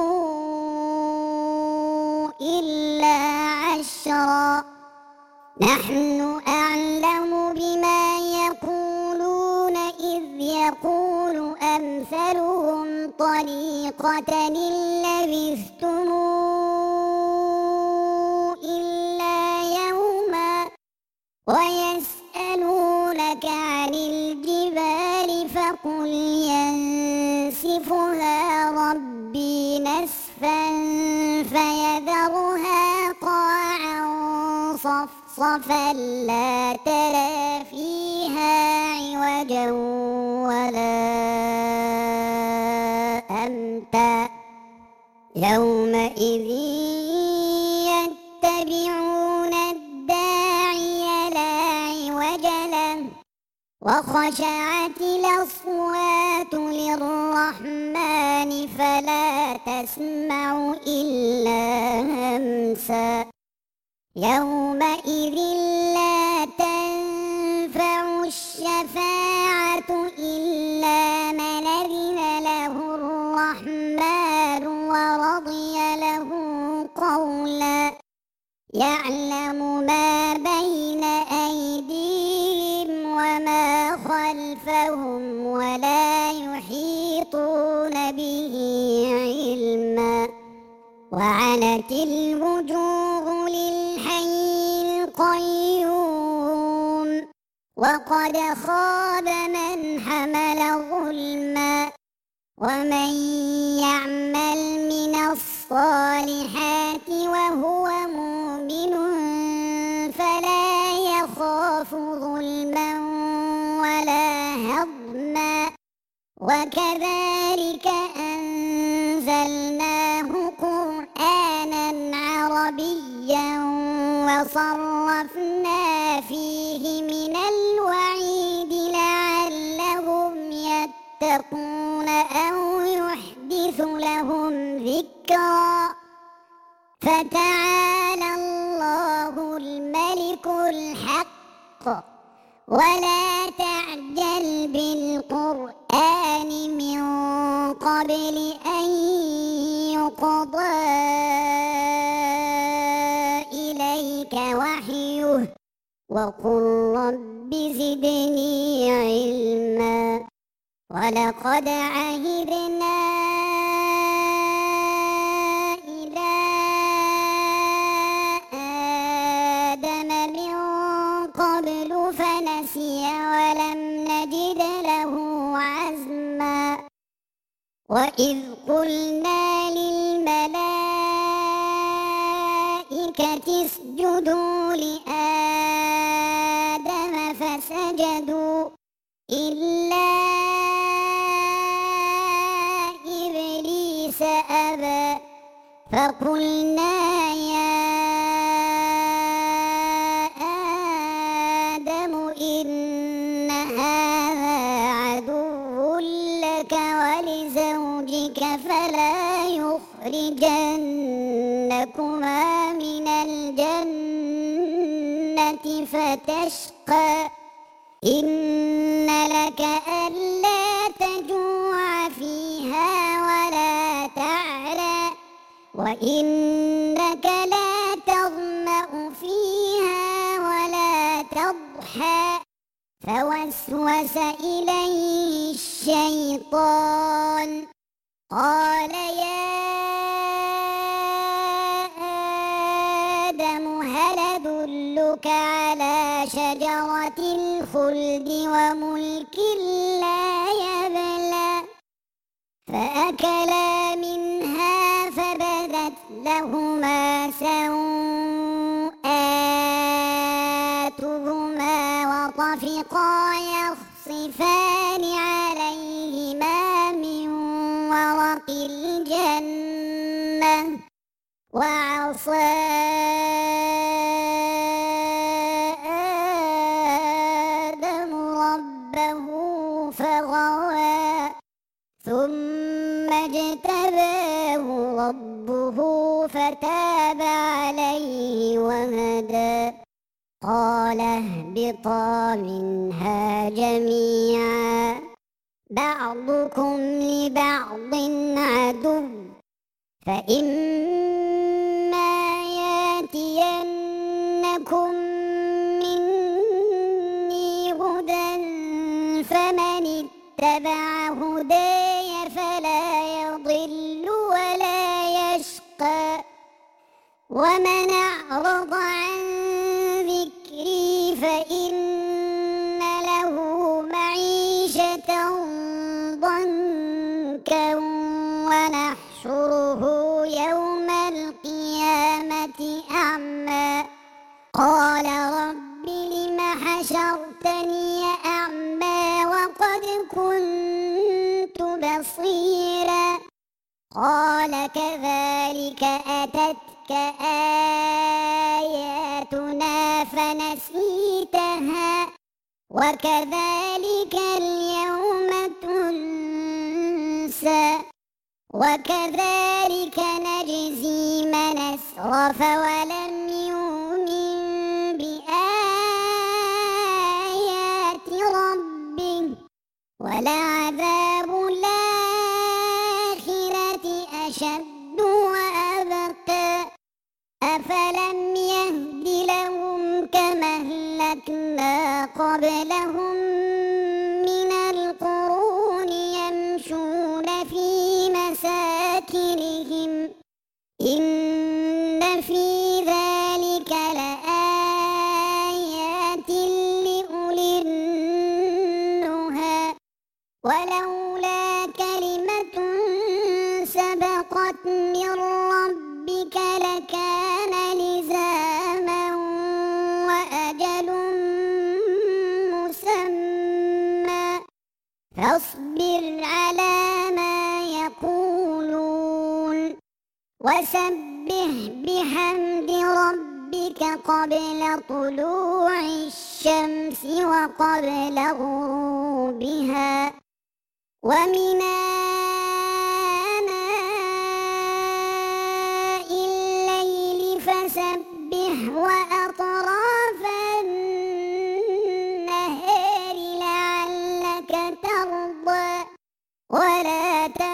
إلا عشرا نحن أعلم بما يقولون إذ يقول أمثلهم طريقة إن لبثتم إلا يوما ويسألونك عن الجبال فقل ينسفها ربي نسفا فيذرها قاعا صفصفا لا ترى فيها عوجا ولا أمتا يومئذ يتبعون وخشعت الأصوات للرحمن فلا تسمع إلا همسا يومئذ لا تنفع الشفاعة إلا من أذن له الرحمن ورضي له قولا يعلم ما بين أيديهم وما خلفهم ولا يحيطون به علما وعنت الوجوه للحي القيوم وقد خاب من حمل ظلما ومن يعمل من الصالحات وهو مؤمن فلا يخاف ظلما ولا هضما وكذلك أنزلناه قرآنا عربيا وصرفنا فيه من الوعيد لعلهم يتقون أو يحدث لهم ذكرا فتعالى الله الملك الحق ولا تعجل بالقرآن من قبل أن يقضى إليك وحيه وقل رب زدني علما ولقد عهدنا إلى آدم من قبل فنسي ولم نجد له عزما وإذ قلنا للملائكة اسجدوا لآدم فسجدوا إلا إبليس أبى فقلنا يا آدم إن هذا عدو لك ولزوجك فلا يخرجنكما من الجنة فتشقى إن لك ألا تجوع فيها ولا تعرى وإنك لا تظمأ فيها ولا تضحى فوسوس إليه الشيطان قال يا آدم هل أدلك على شجرة الخلد وملك لا يبلى فأكلا منها فبدت لهما سوآتهما وطفقا يخصفان عليهما من ورق الجنة وعصى آدم ربه فغوى ثم اجتباه ربه فتاب عليه وهدى قال اهبطا منها جميعا بعضكم لبعض عدو فإما يأتينكم مني هدى فمن اتبع هداي فلا يضل ولا يشقى ومن أعرض عن ذكري فإن له معيشة ضنكا ونحشره يوم القيامة أعمى قال رب لم حشرتني أعمى وقد كنت بصيرا قال كذلك أتتك آياتنا فنسيتها وكذلك اليوم تنسى وكذلك نجزي من أسرف ولم يؤمن بآيات ربه ولعذاب الآخرة أشد وأبقى أفلم يهد لهم كما أهلكنا قبلهم من القرون يمشون في مساكنهم إن في ذلك لآيات لأولي النهى ولولا كلمة سبقت من ربك لكان لزاما وأجل مسمى فاصبر على ما يقولون وسبح بحمد ربك قبل طلوع الشمس وقبل غروبها ومن آناء الليل فسبح وأطراف النهار لعلك ترضى ولا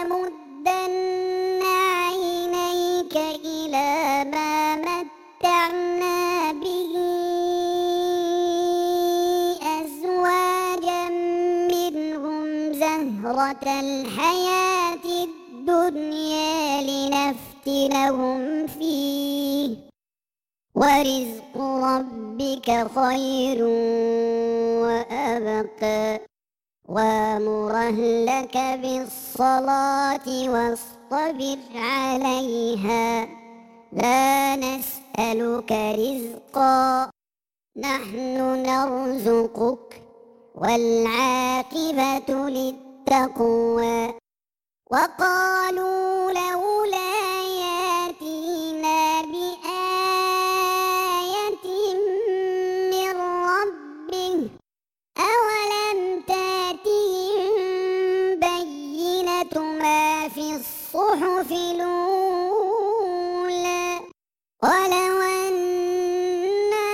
تمدن عينيك إلى ما متعنا به أزواجا منهم زهرة الحياة الدنيا لنفتنهم فيه ورزق ربك خير وأبقى وأمر أهلك بالصلاة واصطبر عليها لا نسألك رزقا نحن نرزقك والعاقبة للتقوى وقالوا لولا يأتينا بآية من ربه أولم تأتهم بينة ما في الصحف الأولى ولو أنا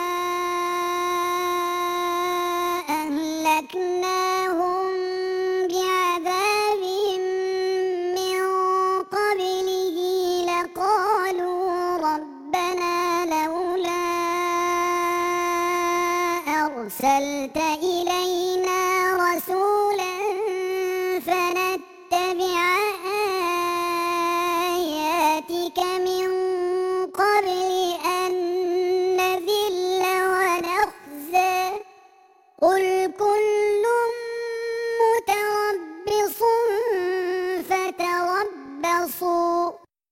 أهلكناهم بعذاب من قبله لقالوا ربنا لولا أرسلت إلينا رسولا فنتبع آياتك من قبل أن نذل ونخزى قل كل متربص فتربصوا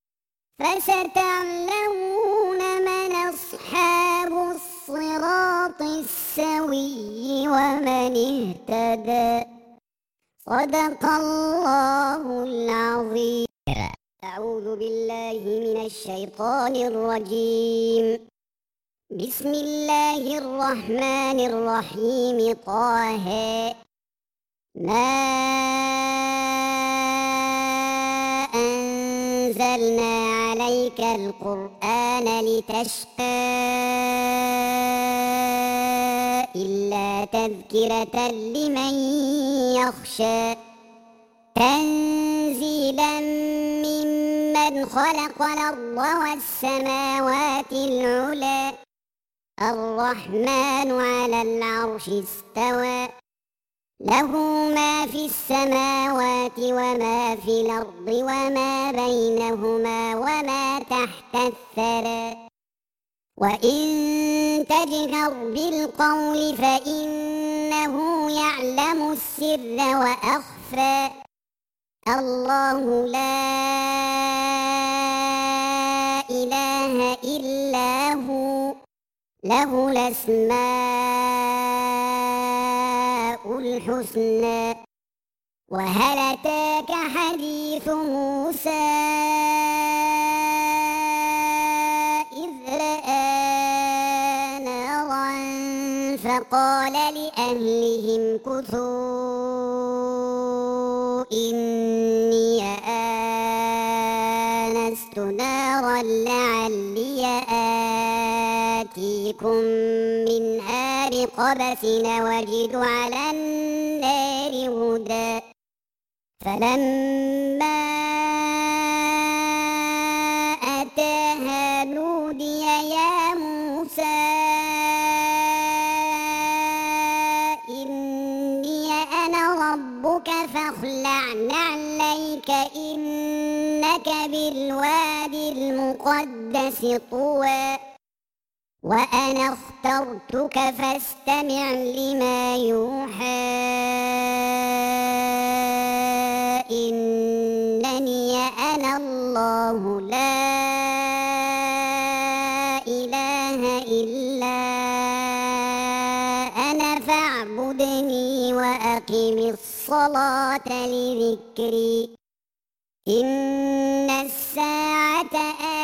فستعلمون من أصحاب الصراط السوي ومن اهتدى صدق الله العظيم. أعوذ بالله من الشيطان الرجيم. بسم الله الرحمن الرحيم. طه ما أنزلنا عليك القرآن لتشقى إلا تذكرة لمن يخشى تنزيلا ممن خلق الأرض والسماوات العلى الرحمن على العرش استوى له ما في السماوات وما في الأرض وما بينهما وما تحت الثرى وإن تجهر بالقول فإنه يعلم السر وأخفى الله لا إله إلا هو له الأسماء الحسنى وهل أتاك حديث موسى إذ رأى نارا فقال لأهلهم كثوا إني آنست نارا لعلي آتيكم منها بقبس وجد على النار هدى فلما أتاها نودي يا موسى إني أنا ربك فاخلع نعليك إنك بالوادي المقدس طوى وأنا اخترتك فاستمع لما يوحى إنني أنا الله لا إله إلا أنا فاعبدني وأقم الصلاة لذكري إن الساعة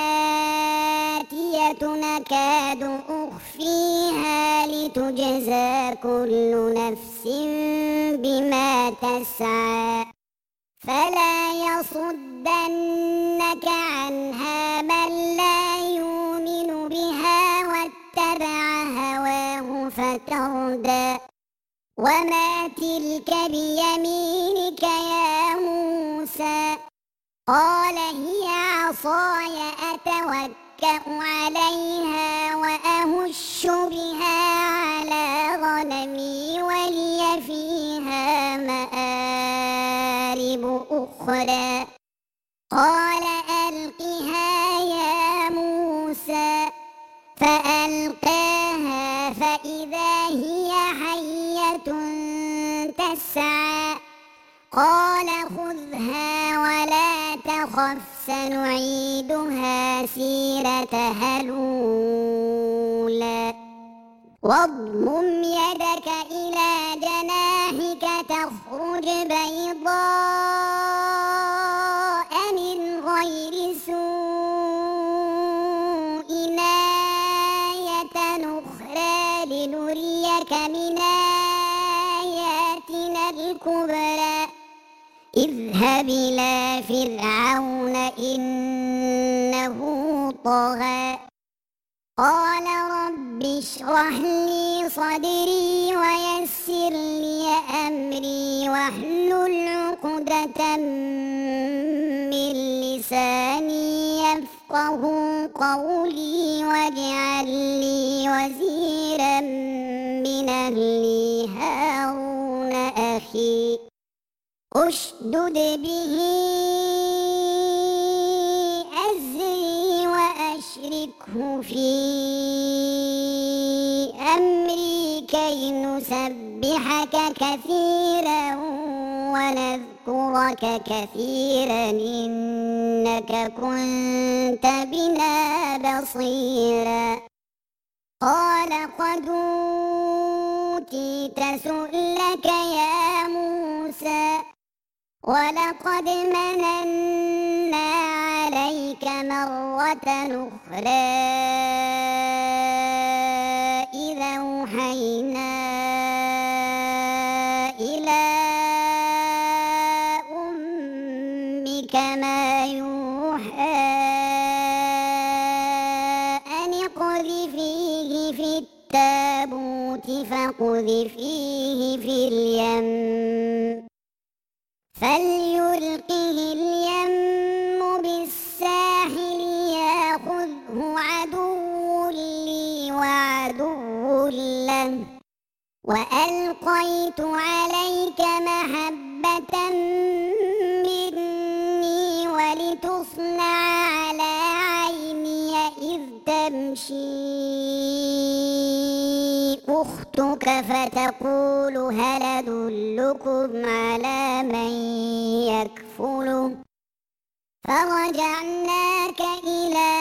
آتية نكاد أخفيها لتجزى كل نفس بما تسعى فلا يصدنك عنها من لا يؤمن بها واتبع هواه فتردى وما تلك بيمينك يا موسى قال هي عصاي أتوكأ عليها وأهش بها على غنمي ولي فيها مآرب أخرى قال ألقها يا موسى فألقاها فإذا هي حية تسعى قال خذها ولا تخف سنعيدها سيرتها الأولى واضمم يدك إلى جناحك تخرج بيضاء من غير سوء آية أخرى لنريك من آياتنا الكبرى اذهب إلى فرعون إنه طغى قال رب اشرح لي صدري ويسر لي أمري واحلل عقدة من لساني يفقه قولي واجعل لي وزيرا من أهلي هارون أخي أشدد به أزري وأشركه في أمري كي نسبحك كثيرا ونذكرك كثيرا إنك كنت بنا بصيرا قال قد أوتيت سؤلك يا موسى ولقد مننا عليك مرة أخرى إذا أوحينا إلى أمك ما يوحى أن اقذفيه في التابوت فاقذفيه في اليم فليلقه اليم بالساحل ياخذه عدو لي وعدو له وألقيت عليك محبة مني ولتصنع على عيني إذ تمشي أختك فتقول هل أدلكم على من يكفله فرجعناك إلى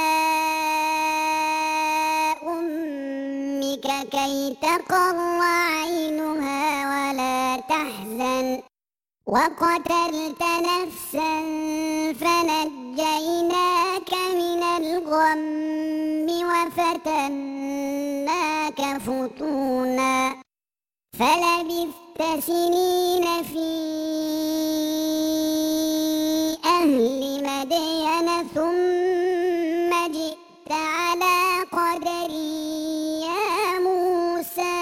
أمك كي تقر عينها ولا تحزن وقتلت نفسا فنجيناك من الغم وفتناك فتونا فلبثت سنين في أهل مدين ثم جئت على قدري يا موسى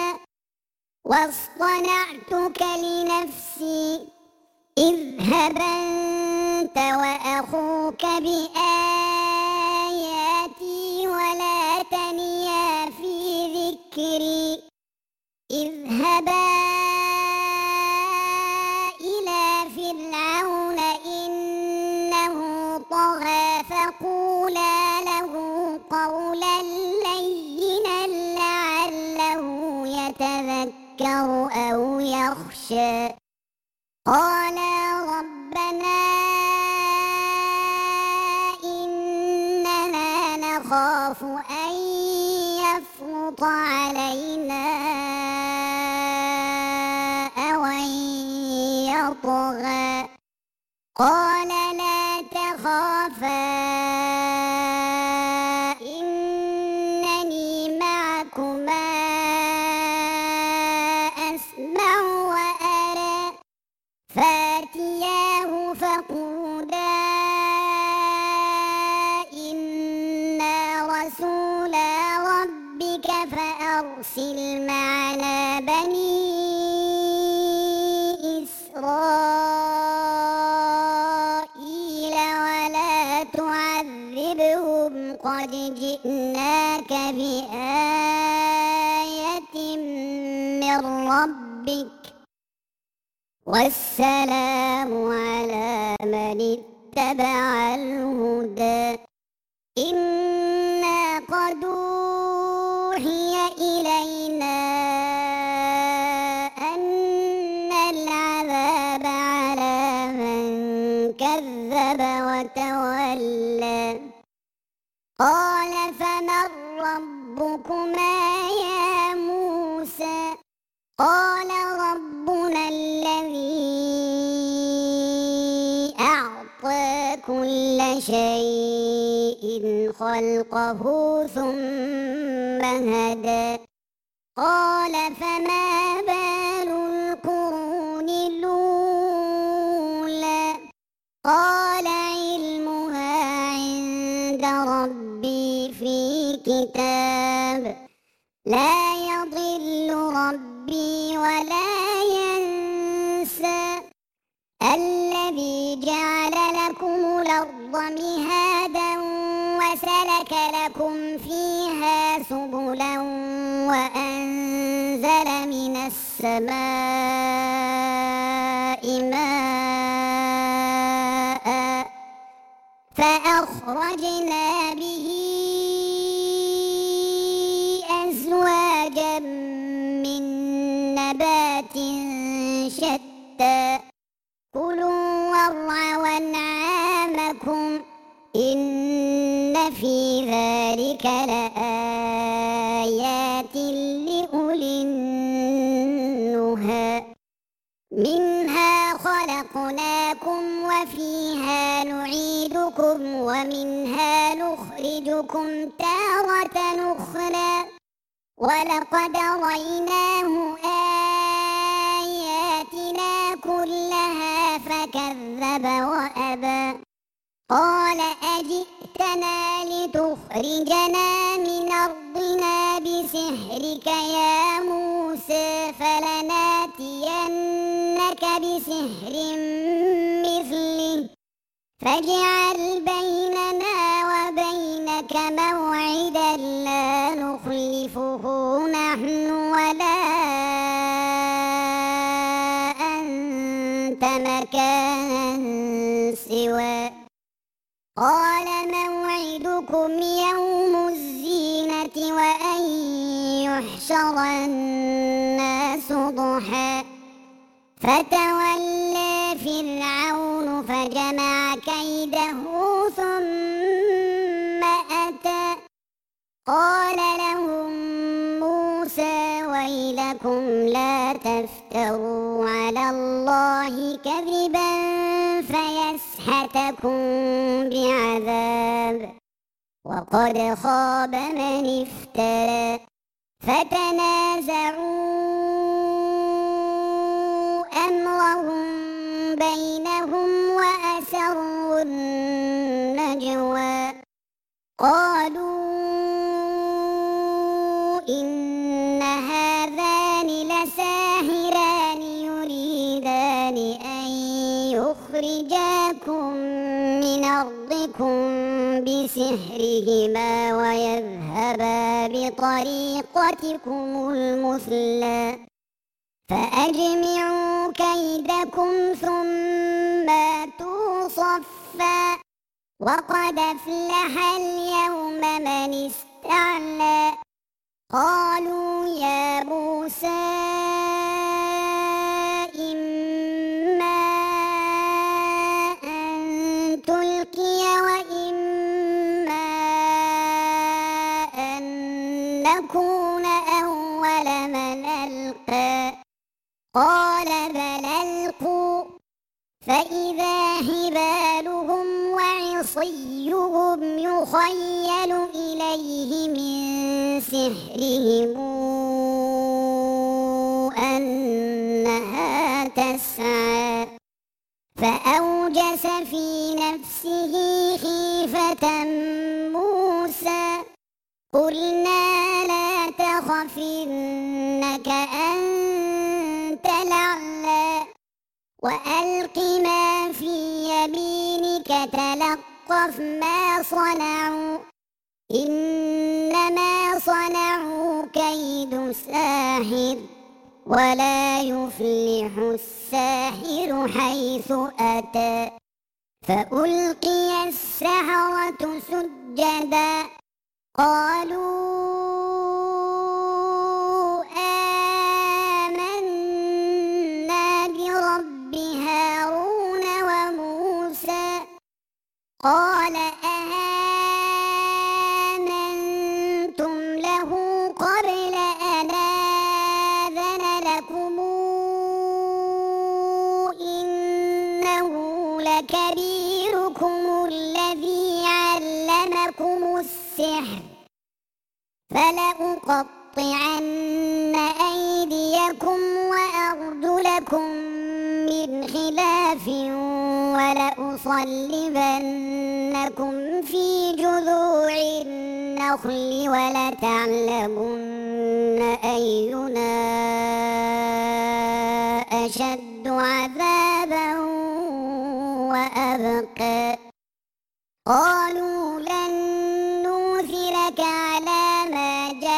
واصطنعتك لنفسي اذهب أنت وأخوك بآياتي ولا تنيا في ذكري اذهبا إلى فرعون إنه طغى فقولا له قولا لينا لعله يتذكر أو يخشى قالا ربنا إننا نخاف أن يفرط علينا أو أن يطغى قال لا تخافا إنني معكما أسمع وأرى فاتياه فقولا إنا رسولا ربك فأرسل معنا بني إسرائيل ولا تعذبهم قد جئناك بآية من ربك والسلام على من اتبع الهدى إنا قد أوحي إلينا أن العذاب على من كذب وتولى قال فمن ربكما يا موسى قال ربنا الذي أعطى كل شيء خلقه ثم هدى قال فما بال القرون الأولى قال علمها عند ربي في كتاب لا يضل ربي ولا ينسى الذي جعل لكم الأرض مهادا وسلك لكم فيها سبلا وأنزل من السماء ماء فأخرجنا به أزواجا من نبات شتى كلوا وارعوا أنعامكم إن في ذلك لآيات لأولي النهى منها خلقناكم وفيها نعيدكم ومنها نخرجكم تارة أخرى ولقد رأيناه آياتنا كلها فكذب وأبى قال أجئتنا لتخرجنا من أرضنا بسحرك يا موسى فلناتينك بسحر مثله فاجعل بيننا وبينك موعدا لا نخلفه نحن ولا أنت مكانا سوى قال موعدكم يوم الزينة وأن يحشر الناس ضحى فتولى فرعون فجمع كيده ثم أتى قال لهم موسى ويلكم لا تفتروا على الله كذبا فيسحتكم صيحتكم بعذاب وقد خاب من افترى فتنازعوا أمرهم بينهم وأسروا النجوى قالوا إن هذان لساحران يريدان أن يخرجاكم من أرضكم بسحرهما ويذهبا بطريقتكم المثلى فأجمعوا كيدكم ثم أتوا صفا وقد أفلح اليوم من استعلى قالوا يا موسى إما أن تلقي وإما أن نكون أول من ألقى قال بل ألقوا فإذا هبالهم وعصيهم يخيل إليه من سحرهم أنها تسعى فأوجس في نفسه خيفة موسى قلنا لا تخف إنك أنت الأعلى وألق ما في يمينك تلقف ما صنعوا إنما صنعوا كيد ساحر ولا يفلح الساحر حيث أتى فألقي السحرة سجدا قالوا آمنا برب هارون وموسى قال آمنتم له قبل أن آذن لكم إنه لكبيركم الذي علمكم السحر فلأقطعن أيديكم وأرجلكم من خلاف ولأصلبنكم في جذوع النخل ولتعلمن أينا أشد عذابا وأبقى قالوا لن نؤثرك على ما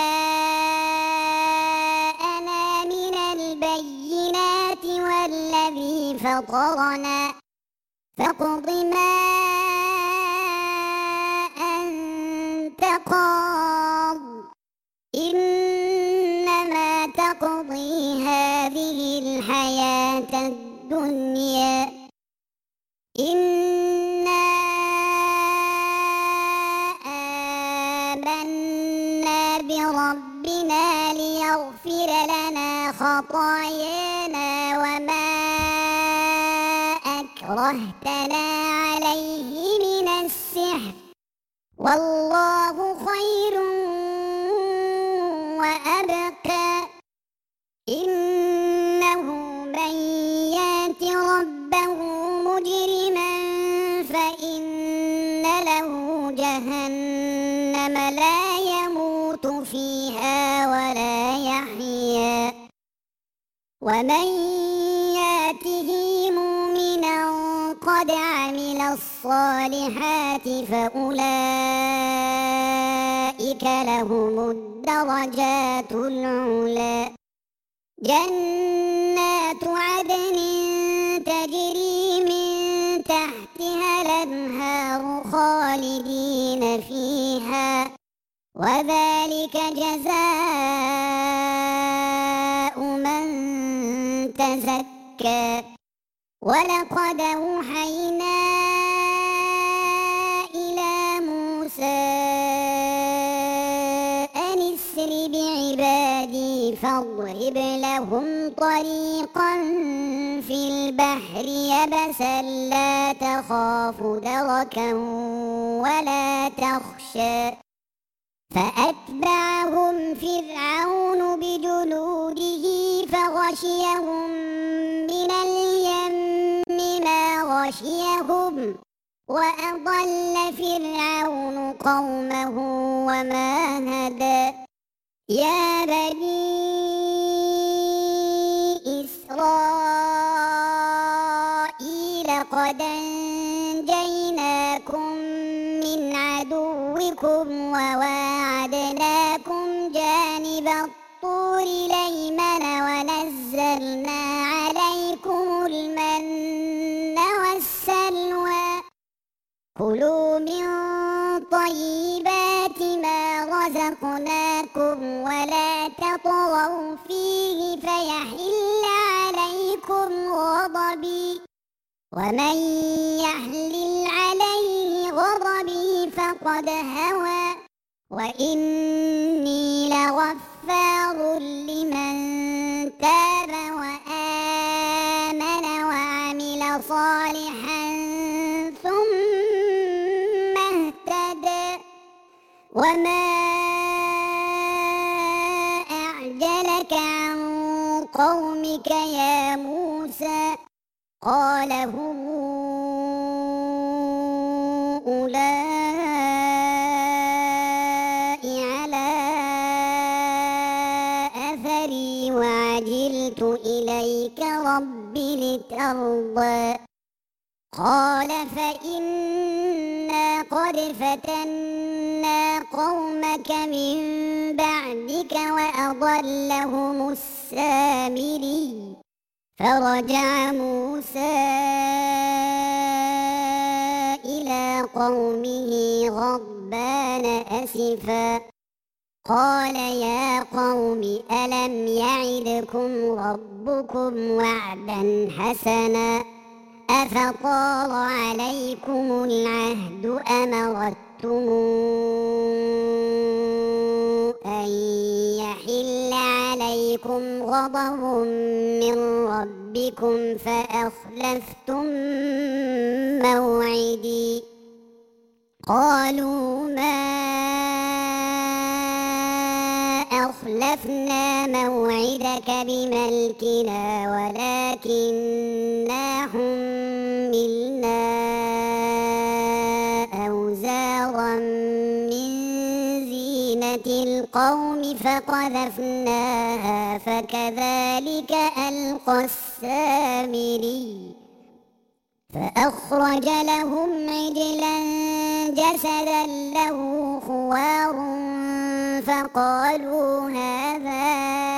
جاءنا من البينات والذي فطرنا فاقض ما أنت قاض إنما تقضي هذه الحياة الدنيا إنا آمنا بربنا ليغفر لنا خطايانا وما أكرهتنا عليه من السحر والله خير وأبقى إنه من يات ربه مجرما فإن له جهنم لا يموت فيها ولا يحيا ومن ياته مؤمنا قد عمل الصالحات فأولئك لهم الدرجات العلى جنات عدن تجري من تحتها الأنهار خالدين فيها وذلك جزاء من تزكى ولقد أوحينا إلى موسى أن اسر بعبادي فاضرب لهم طريقا في البحر يبسا لا تخاف دركا ولا تخشى فأتبعهم فرعون بجنوده فغشيهم من اليم ما غشيهم وأضل فرعون قومه وما هدى يا بني إسرائيل قد أنجيناكم من عدوكم وواعدناكم جانب الطور الأيمن ونزلنا عليكم المن والسلوى كلوا من طيبات ما رزقناكم ولا تطغوا فيه فيحل عليكم غضبي ومن يحلل عليه غضبي فقد هوى وإني لغفار لمن تاب وآمن وعمل صالحا ثم اهتدى وما أعجلك عن قومك يا موسى قال هم أولئك على أثري وعجلت إليك رب لترضى قال فإنا قد فتنا قومك من بعدك وأضلهم السامري فرجع موسى إلى قومه غضبان أسفا قال يا قوم ألم يعدكم ربكم وعدا حسنا أفطال عليكم العهد أم أردتم أن يحل عليكم غضب من ربكم فأخلفتم موعدي قالوا ما أخلفنا موعدك بملكنا ولكننا حملنا أوزارا من زينة القوم فقذفناها فكذلك ألقى السامري فأخرج لهم عجلا جسدا له خوار فقالوا هذا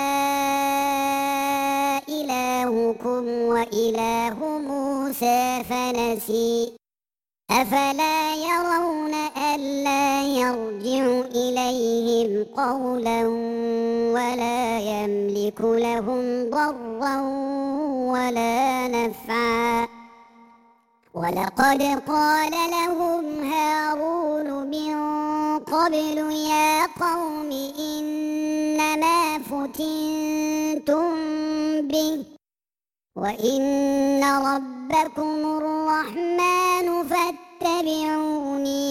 إلهكم وإله موسى فنسي أفلا يرون ألا يرجع إليهم قولا ولا يملك لهم ضرا ولا نفعا ولقد قال لهم هارون من قبل يا قوم إنما فتنتم به وإن ربكم الرحمن فاتبعوني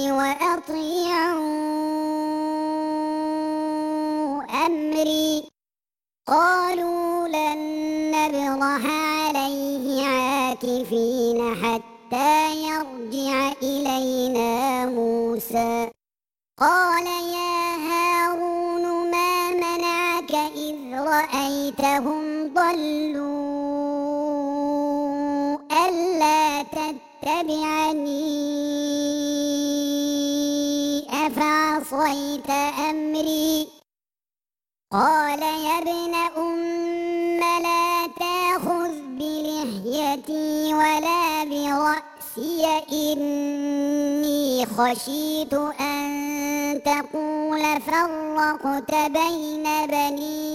وأطيعوا أمري قالوا لن نبرح عليه عاكفين حتى يرجع إلينا موسى قال يا هارون ما منعك إذ رأيتهم ضلوا ألا تتبعني أفعصيت أمري قال يا ابن أم لا تأخذ بلحيتي ولا برأسي إني خشيت أن تقول فرقت بين بني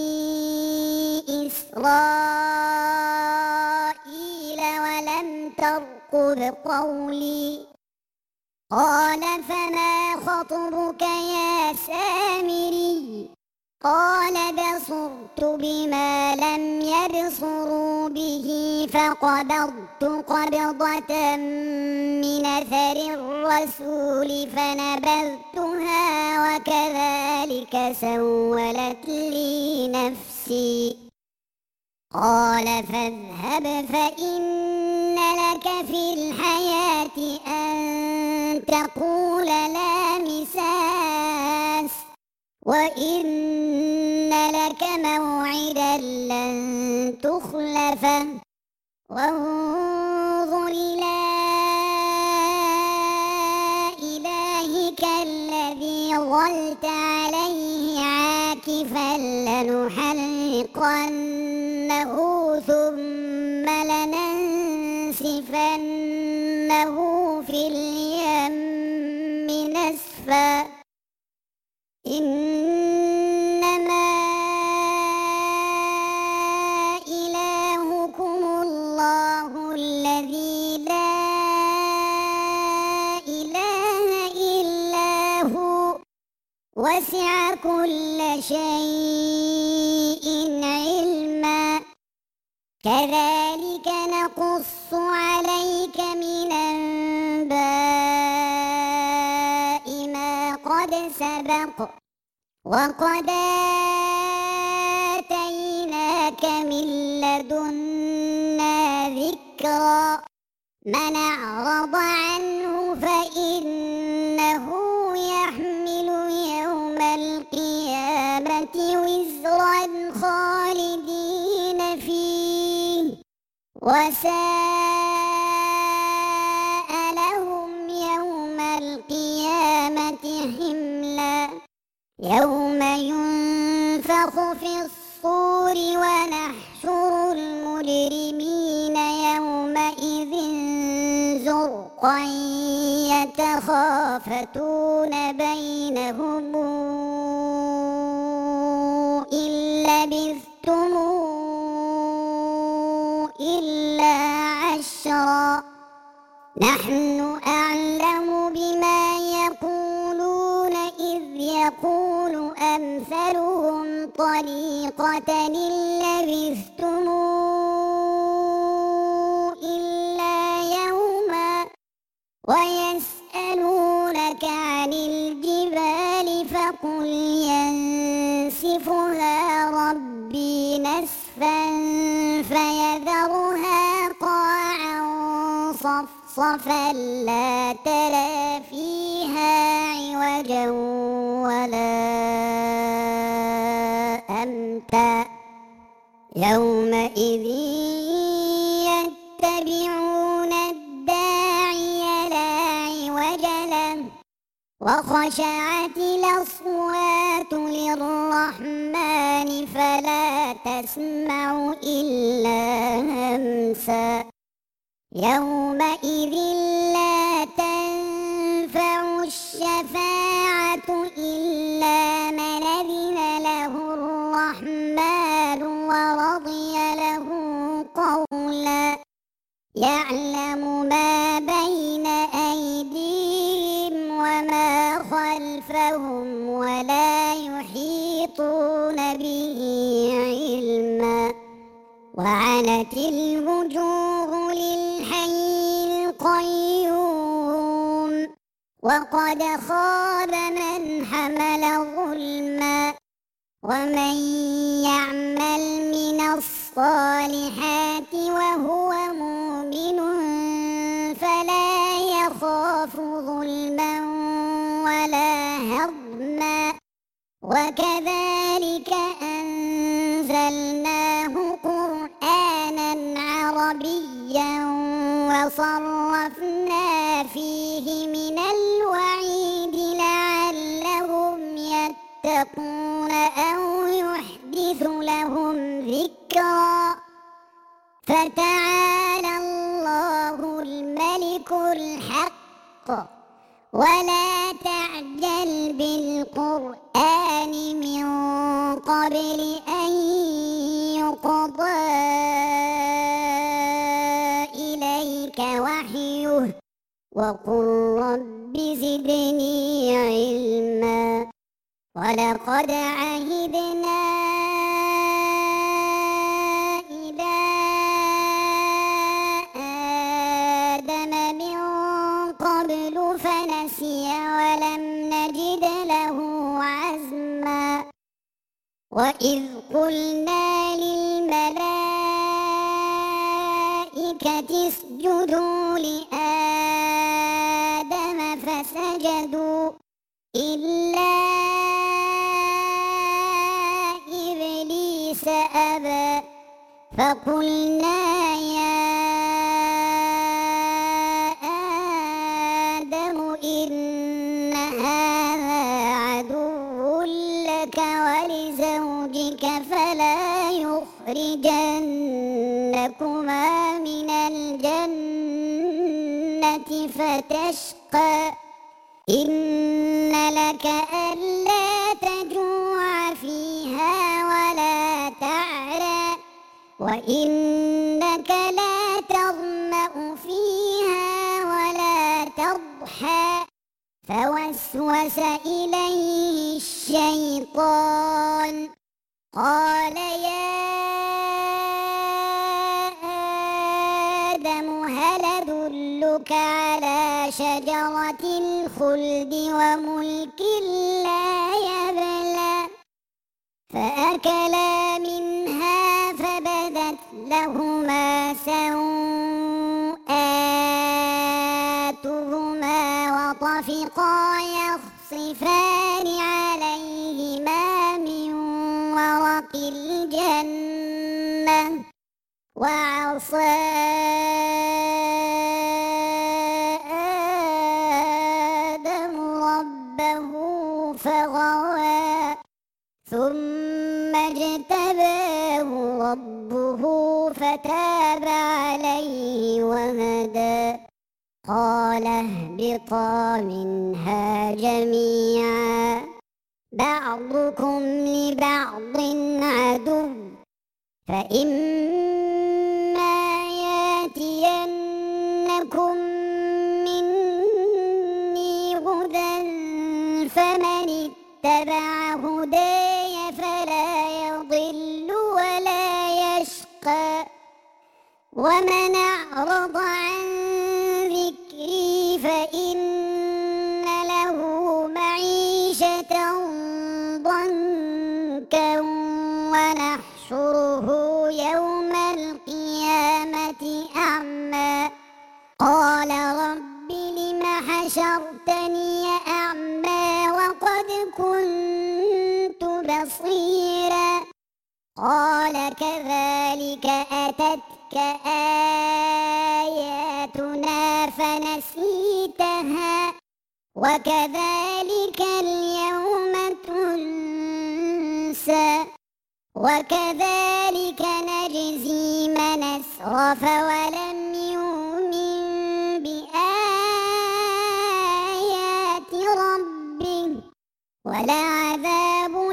إسرائيل ولم ترقب قولي قال فما خطبك يا سامري قال بصرت بما لم يبصروا به فقبضت قبضة من أثر الرسول فنبذتها وكذلك سولت لي نفسي. قال فاذهب فإن لك في الحياة أن تقول لا مساس وإن لك موعدا لن تخلفه وانظر إلى إلهك الذي ظلت عليه عاكفا لنحرقنه ثم لننسفنه في اليم نسفا. إنما إلهكم الله الذي لا إله إلا هو وسع كل شيء علما. كذلك نقص عليك من أنباء ما قد سبق وقد آتيناك من لدنا ذكرا. من أعرض عنه فإنه يحمل يوم القيامة وزرا خالدين فيه وساء لهم يوم القيامة حملا. يوم ينفخ في الصور ونحشر المجرمين يومئذ زرقا يتخافتون بينهم إن لبثتم إلا عشرا. نحن أعلم بما يقولون إذ يقول أمثلهم طريقة إن لبثتم إلا يوما ويسألونك عن الجبال فقل ينسفها ربي نسفا فيذرها قاعا صفصفا لا ترى فيها عوجا ولا أمتا. يومئذ يتبعون الداعي لا عوج له وخشعت الأصوات للرحمن فلا تسمع إلا همسا. يومئذ لا تنفع الشفاعة إلا من أذن له الرحمن ورضي له قولا. يعلم ما بين أيديهم وما خلفهم ولا يحيطون به علما. وعنت الوجوه للحي القيوم وقد خاب من حمل ظلما. ومن يعمل من الصالحات وهو مؤمن فلا يخاف ظلما ولا هضما. وكذلك أنزلناه قرآنا عربيا وصرفنا فيه من الوعيد لعلهم يتقون أو يحدث لهم ذكرا. فتعالى الله الملك الحق ولا تعجل بالقرآن من قبل أن يقضى إليك وحيه وقل رب زدني علما. ولقد عهدنا نسي ولم نجد له عزما وإذ قلنا للملائكة اسجدوا لآدم فسجدوا إلا إبليس أبى فقلنا يا آدم إن هذا عدو لك ولزوجك فلا يخرجنكما من الجنة فتشقى إن لك ألا تجوع فيها ولا تعرى وإنك لا تظمأ فيها ولا تضحى فوسوس إليه الشيطان قال يا آدم هل أدلك على شجرة الخلد وملك لا يبلى فأكلا منها فبدت لهما سوآتهما وطفقا يخصفان عليهما من ورق الجنة وعصى آدم ربه فغوى ثم اجتباه ربه فتاب عليه وهدى قال اهبطا منها جميعا بعضكم لبعض عدو فإما ياتينكم مني هدى فمن اتبع هداي فلا يضل ولا يشقى ومن أعرض عن ذكري فإن له معيشة ضنكا ونحشره يوم القيامة أعمى قال رب لم حشرتني أعمى وقد كنت بصيرا قال كذلك أتتك آياتنا فنسيتها وكذلك اليوم تنسى وكذلك نجزي من أسرف ولم يؤمن بآيات ربه ولعذاب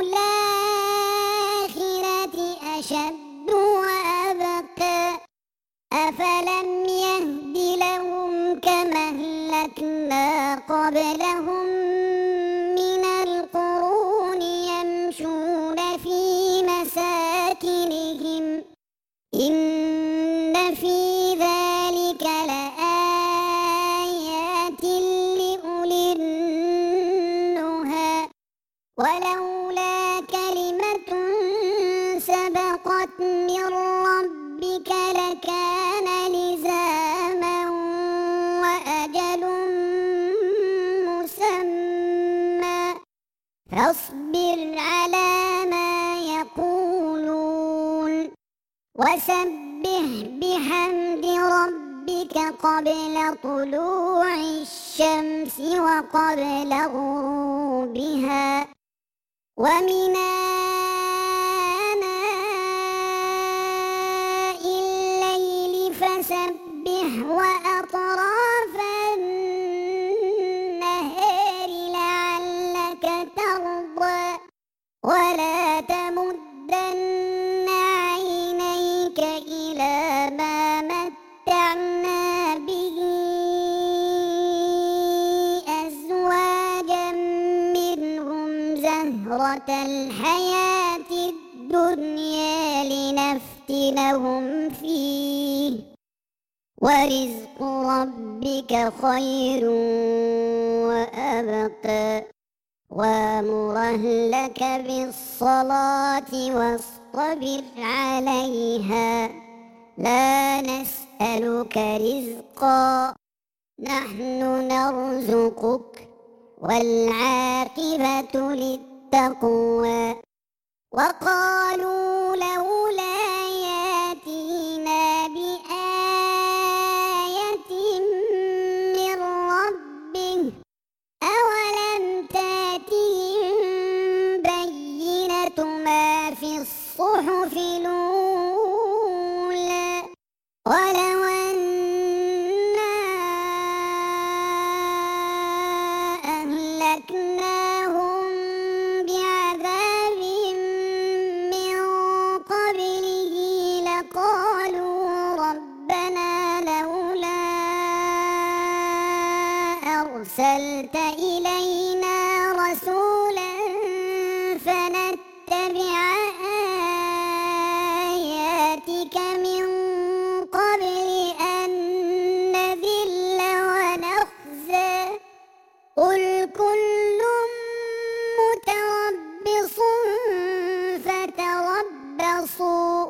الآخرة أشد وأبقى أفلم يهد لهم كما أهلكنا قبلهم من القرون يمشون في مساكنهم إن في ذلك لآيات لأولي النهى ولولا كلمة سبقت من ربك لكان لزاما وأجل مسمى فاصبر على ما يقولون وسبح بحمد ربك قبل طلوع الشمس وقبل غروبها ومن آناء الليل فسبح وأطراف النهار لعلك ترضى ولا تمدن عينيك إلى ما متعنا به أزواجا منهم زهرة الحياة الدنيا لنفتنهم فيه ورزق ربك خير وأبقى وأمر أهلك بالصلاة واصطبر عليها لا نسألك رزقا نحن نرزقك والعاقبة للتقوى وقالوا لولا ياتينا بآية من ربه أولم تاتهم بينة ما في الصحف الأولى ولو أنا أهلكناهم بعذاب من قبله لقالوا ربنا لولا أرسلت إلينا رسولا فنتبع آياتك من قبل أن نذل ونخزى قل كل متربص فتربصوا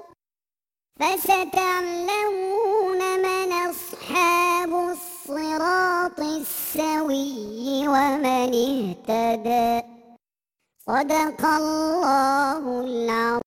فستعلمون من أصحاب الصراط السوي ومن اهتدى صدق الله العظيم.